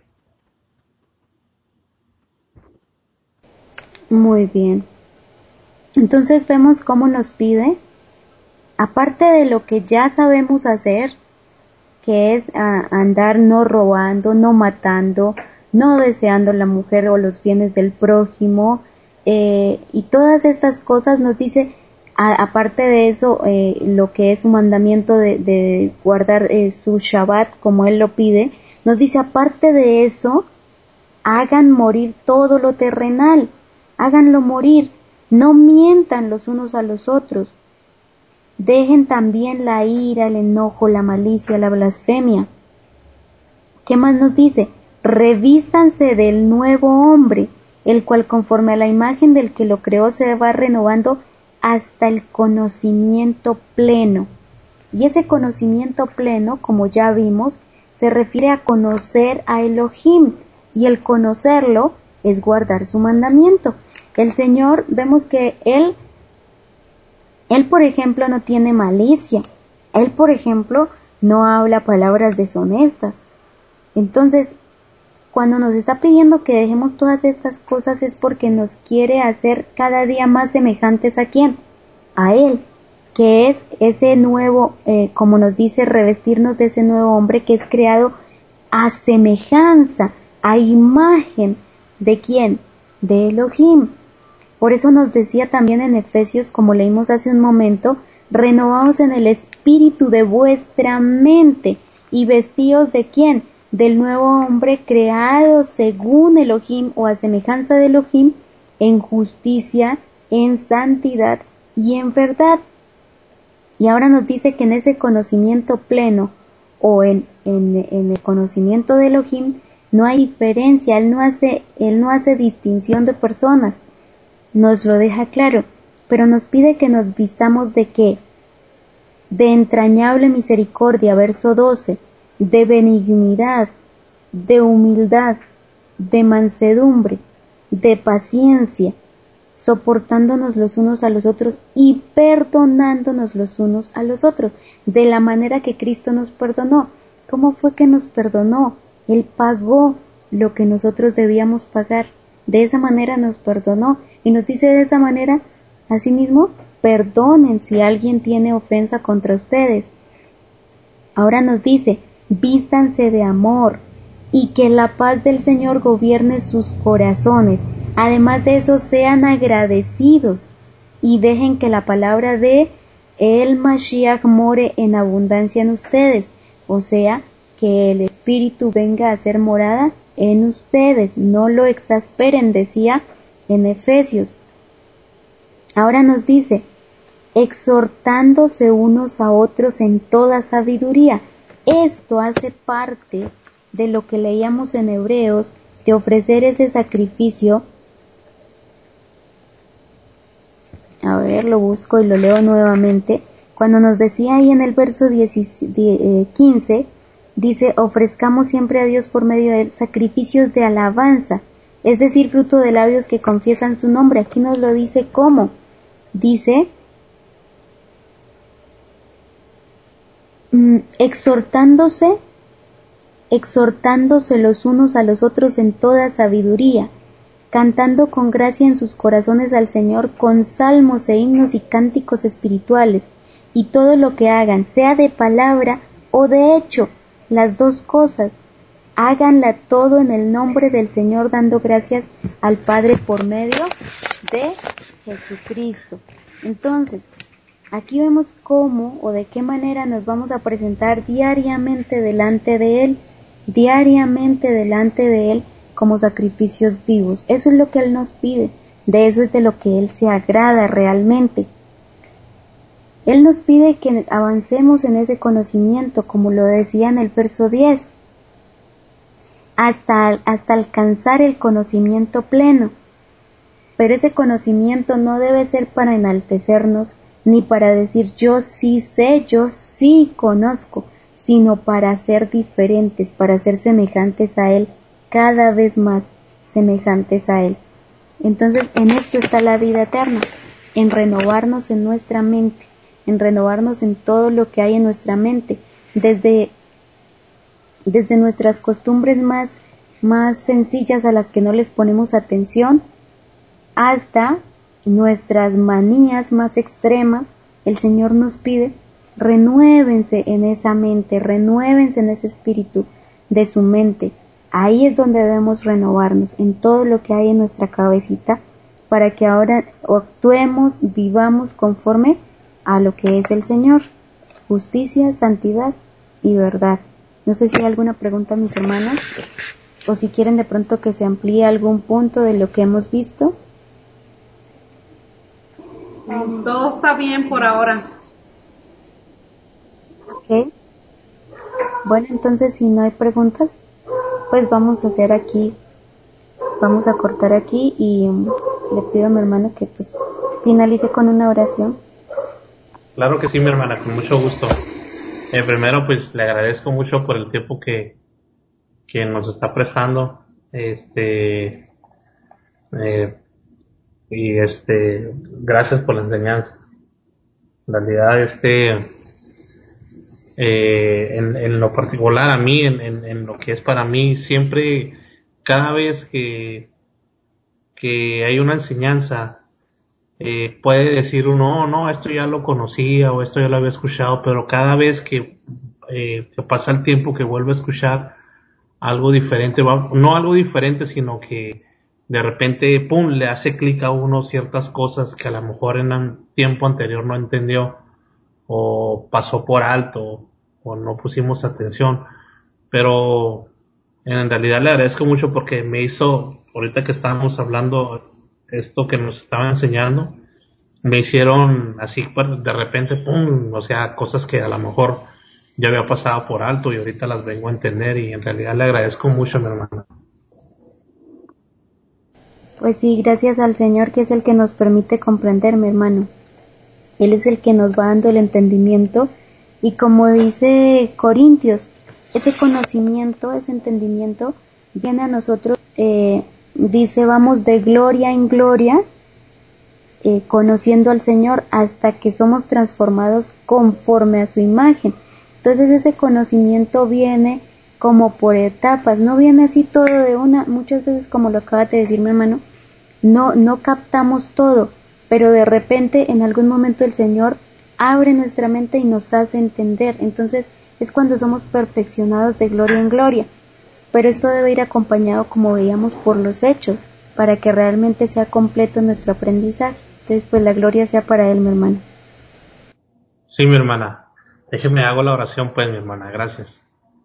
Muy bien. Entonces vemos cómo nos pide, aparte de lo que ya sabemos hacer, que es a, andar no robando, no matando, no deseando la mujer o los bienes del prójimo, eh, y todas estas cosas nos dice, a, aparte de eso, eh, lo que es un mandamiento de, de guardar eh, su Shabbat como él lo pide, nos dice, aparte de eso, hagan morir todo lo terrenal, háganlo morir, no mientan los unos a los otros, dejen también la ira, el enojo, la malicia, la blasfemia. ¿Qué más nos dice? Revístanse del nuevo hombre, el cual conforme a la imagen del que lo creó se va renovando hasta el conocimiento pleno. Y ese conocimiento pleno, como ya vimos, se refiere a conocer a Elohim, y el conocerlo es guardar su mandamiento. El Señor, vemos que Él, Él por ejemplo no tiene malicia, Él por ejemplo no habla palabras deshonestas. Entonces, cuando nos está pidiendo que dejemos todas estas cosas es porque nos quiere hacer cada día más semejantes a ¿quién? A Él, que es ese nuevo, eh, como nos dice, revestirnos de ese nuevo hombre que es creado a semejanza, a imagen de ¿quién? De Elohim. Por eso nos decía también en Efesios, como leímos hace un momento, renovaos en el espíritu de vuestra mente y vestíos de ¿quién? Del nuevo hombre creado según Elohim o a semejanza de Elohim en justicia, en santidad y en verdad. Y ahora nos dice que en ese conocimiento pleno o en, en, en el conocimiento de Elohim no hay diferencia, Él no hace, Él no hace distinción de personas, nos lo deja claro, pero nos pide que nos vistamos de ¿qué? De entrañable misericordia, verso doce, de benignidad, de humildad, de mansedumbre, de paciencia, soportándonos los unos a los otros y perdonándonos los unos a los otros, de la manera que Cristo nos perdonó. ¿Cómo fue que nos perdonó? Él pagó lo que nosotros debíamos pagar. De esa manera nos perdonó y nos dice de esa manera, asimismo, perdonen si alguien tiene ofensa contra ustedes. Ahora nos dice, vístanse de amor y que la paz del Señor gobierne sus corazones. Además de eso, sean agradecidos y dejen que la palabra de el Mashiach more en abundancia en ustedes, o sea, que el Espíritu venga a ser morada en ustedes, no lo exasperen, decía en Efesios. Ahora nos dice, exhortándose unos a otros en toda sabiduría. Esto hace parte de lo que leíamos en Hebreos, de ofrecer ese sacrificio. A ver, lo busco y lo leo nuevamente. Cuando nos decía ahí en el verso quince, dice, ofrezcamos siempre a Dios por medio de él sacrificios de alabanza, es decir, fruto de labios que confiesan su nombre. Aquí nos lo dice cómo. Dice, mm, exhortándose, exhortándose los unos a los otros en toda sabiduría, cantando con gracia en sus corazones al Señor con salmos e himnos y cánticos espirituales, y todo lo que hagan, sea de palabra o de hecho, las dos cosas, háganla todo en el nombre del Señor, dando gracias al Padre por medio de Jesucristo. Entonces, aquí vemos cómo o de qué manera nos vamos a presentar diariamente delante de Él, diariamente delante de Él como sacrificios vivos. Eso es lo que Él nos pide, de eso es de lo que Él se agrada realmente. Él nos pide que avancemos en ese conocimiento, como lo decía en el verso diez, hasta, hasta alcanzar el conocimiento pleno. Pero ese conocimiento no debe ser para enaltecernos, ni para decir yo sí sé, yo sí conozco, sino para ser diferentes, para ser semejantes a Él, cada vez más semejantes a Él. Entonces, en esto está la vida eterna, en renovarnos en nuestra mente, en renovarnos en todo lo que hay en nuestra mente, desde, desde nuestras costumbres más, más sencillas a las que no les ponemos atención, hasta nuestras manías más extremas. El Señor nos pide, renuévense en esa mente, renuévense en ese espíritu de su mente. Ahí es donde debemos renovarnos, en todo lo que hay en nuestra cabecita, para que ahora actuemos, vivamos conforme a lo que es el Señor, justicia, santidad y verdad. No sé si hay alguna pregunta, mis hermanos, o si quieren de pronto que se amplíe algún punto de lo que hemos visto. Um, todo está bien por ahora. Ok. Bueno, entonces si no hay preguntas, pues vamos a hacer aquí, vamos a cortar aquí y um, le pido a mi hermano que pues finalice con una oración. Claro que sí, mi hermana, con mucho gusto. Eh, primero, pues le agradezco mucho por el tiempo que, que nos está prestando, este, eh, y este, gracias por la enseñanza. En realidad, este, eh, en, en lo particular a mí, en, en, en lo que es para mí, siempre, cada vez que, que hay una enseñanza, eh, puede decir uno, oh, no, esto ya lo conocía o esto ya lo había escuchado, pero cada vez que, eh, que pasa el tiempo que vuelve a escuchar algo diferente, no algo diferente, sino que de repente, pum, le hace clic a uno ciertas cosas que a lo mejor en un tiempo anterior no entendió o pasó por alto o no pusimos atención, pero en realidad le agradezco mucho porque me hizo, ahorita que estábamos hablando esto que nos estaba enseñando, me hicieron así de repente, pum, o sea, cosas que a lo mejor ya había pasado por alto y ahorita las vengo a entender y en realidad le agradezco mucho a mi hermana. Pues sí, gracias al Señor que es el que nos permite comprender, mi hermano. Él es el que nos va dando el entendimiento y como dice Corintios, ese conocimiento, ese entendimiento viene a nosotros, eh, dice, vamos de gloria en gloria, eh, conociendo al Señor hasta que somos transformados conforme a su imagen. Entonces ese conocimiento viene como por etapas, no viene así todo de una, muchas veces como lo acaba de decir mi hermano, no, no captamos todo, pero de repente en algún momento el Señor abre nuestra mente y nos hace entender, entonces es cuando somos perfeccionados de gloria en gloria, pero esto debe ir acompañado, como veíamos, por los hechos, para que realmente sea completo nuestro aprendizaje. Entonces pues la gloria sea para Él, mi hermano. Sí, mi hermana, déjeme hago la oración pues, mi hermana, gracias.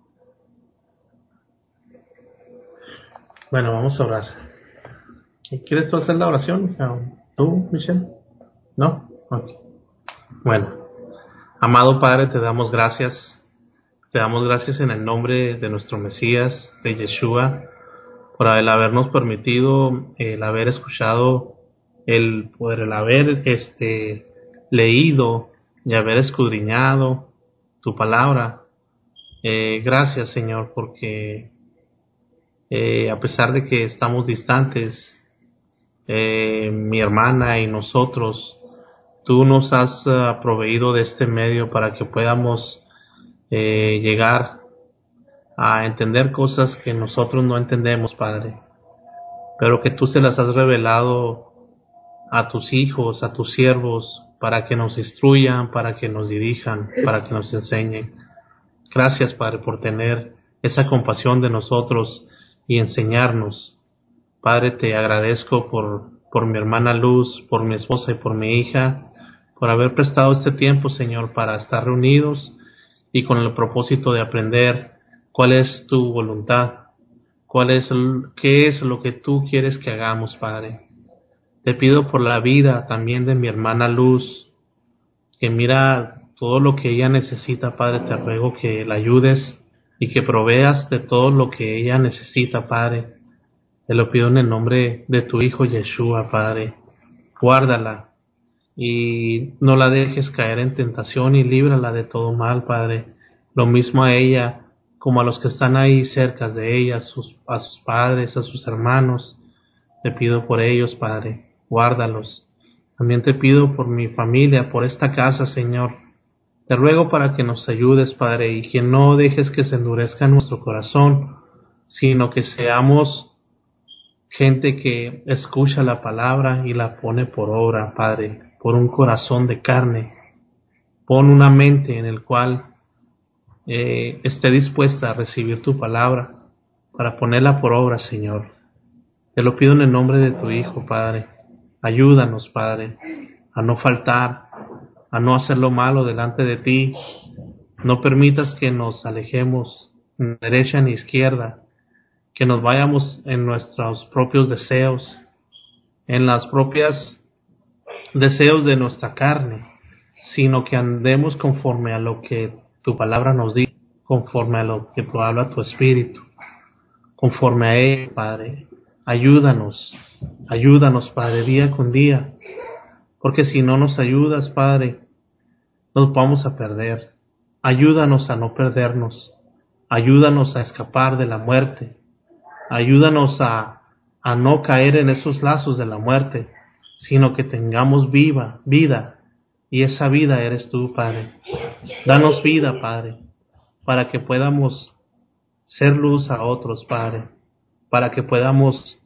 Bueno, vamos a orar. ¿Quieres tú hacer la oración? ¿Tú, Michelle? ¿No? Ok. Bueno, amado Padre, te damos gracias. Te damos gracias en el nombre de nuestro Mesías, de Yeshua, por el habernos permitido, el haber escuchado, el poder, el haber este, leído y haber escudriñado tu palabra. Eh, gracias, Señor, porque eh, a pesar de que estamos distantes, eh, mi hermana y nosotros, tú nos has uh, proveído de este medio para que podamos eh, llegar a entender cosas que nosotros no entendemos, Padre, pero que tú se las has revelado a tus hijos, a tus siervos, para que nos instruyan, para que nos dirijan, para que nos enseñen. Gracias, Padre, por tener esa compasión de nosotros y enseñarnos. Padre, te agradezco por, por mi hermana Luz, por mi esposa y por mi hija, por haber prestado este tiempo, Señor, para estar reunidos y con el propósito de aprender cuál es tu voluntad, cuál es, qué es lo que tú quieres que hagamos, Padre. Te pido por la vida también de mi hermana Luz, que mira todo lo que ella necesita, Padre, te ruego que la ayudes y que proveas de todo lo que ella necesita, Padre. Te lo pido en el nombre de tu Hijo Yeshua, Padre. Guárdala, y no la dejes caer en tentación y líbrala de todo mal, Padre. Lo mismo a ella como a los que están ahí cerca de ella, a sus, a sus padres, a sus hermanos. Te pido por ellos, Padre, guárdalos. También te pido por mi familia, por esta casa, Señor. Te ruego para que nos ayudes, Padre, y que no dejes que se endurezca nuestro corazón, sino que seamos gente que escucha la palabra y la pone por obra, Padre, por un corazón de carne. Pon una mente en el cual eh, esté dispuesta a recibir tu palabra para ponerla por obra, Señor. Te lo pido en el nombre de tu Hijo, Padre. Ayúdanos, Padre, a no faltar, a no hacer lo malo delante de ti. No permitas que nos alejemos ni derecha ni izquierda, que nos vayamos en nuestros propios deseos, en las propias deseos de nuestra carne, sino que andemos conforme a lo que tu palabra nos dice, conforme a lo que tú habla tu Espíritu, conforme a él, Padre. Ayúdanos, ayúdanos, Padre, día con día, porque si no nos ayudas, Padre, nos vamos a perder. Ayúdanos a no perdernos, ayúdanos a escapar de la muerte, ayúdanos a, a no caer en esos lazos de la muerte, sino que tengamos viva vida, y esa vida eres tú, Padre. Danos vida, Padre, para que podamos ser luz a otros, Padre, para que podamos,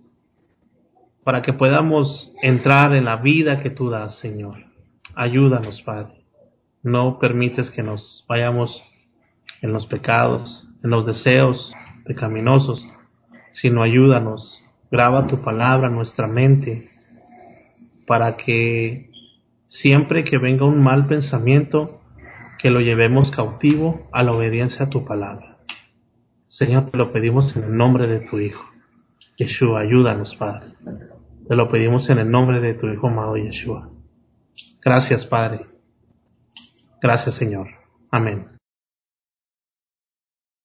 para que podamos entrar en la vida que tú das, Señor. Ayúdanos, Padre. No permites que nos vayamos en los pecados, en los deseos pecaminosos, sino ayúdanos. Graba tu palabra en nuestra mente, para que siempre que venga un mal pensamiento, que lo llevemos cautivo a la obediencia a tu palabra. Señor, te lo pedimos en el nombre de tu Hijo, Yeshua. Ayúdanos, Padre. Te lo pedimos en el nombre de tu Hijo amado, Yeshua. Gracias, Padre. Gracias, Señor. Amén.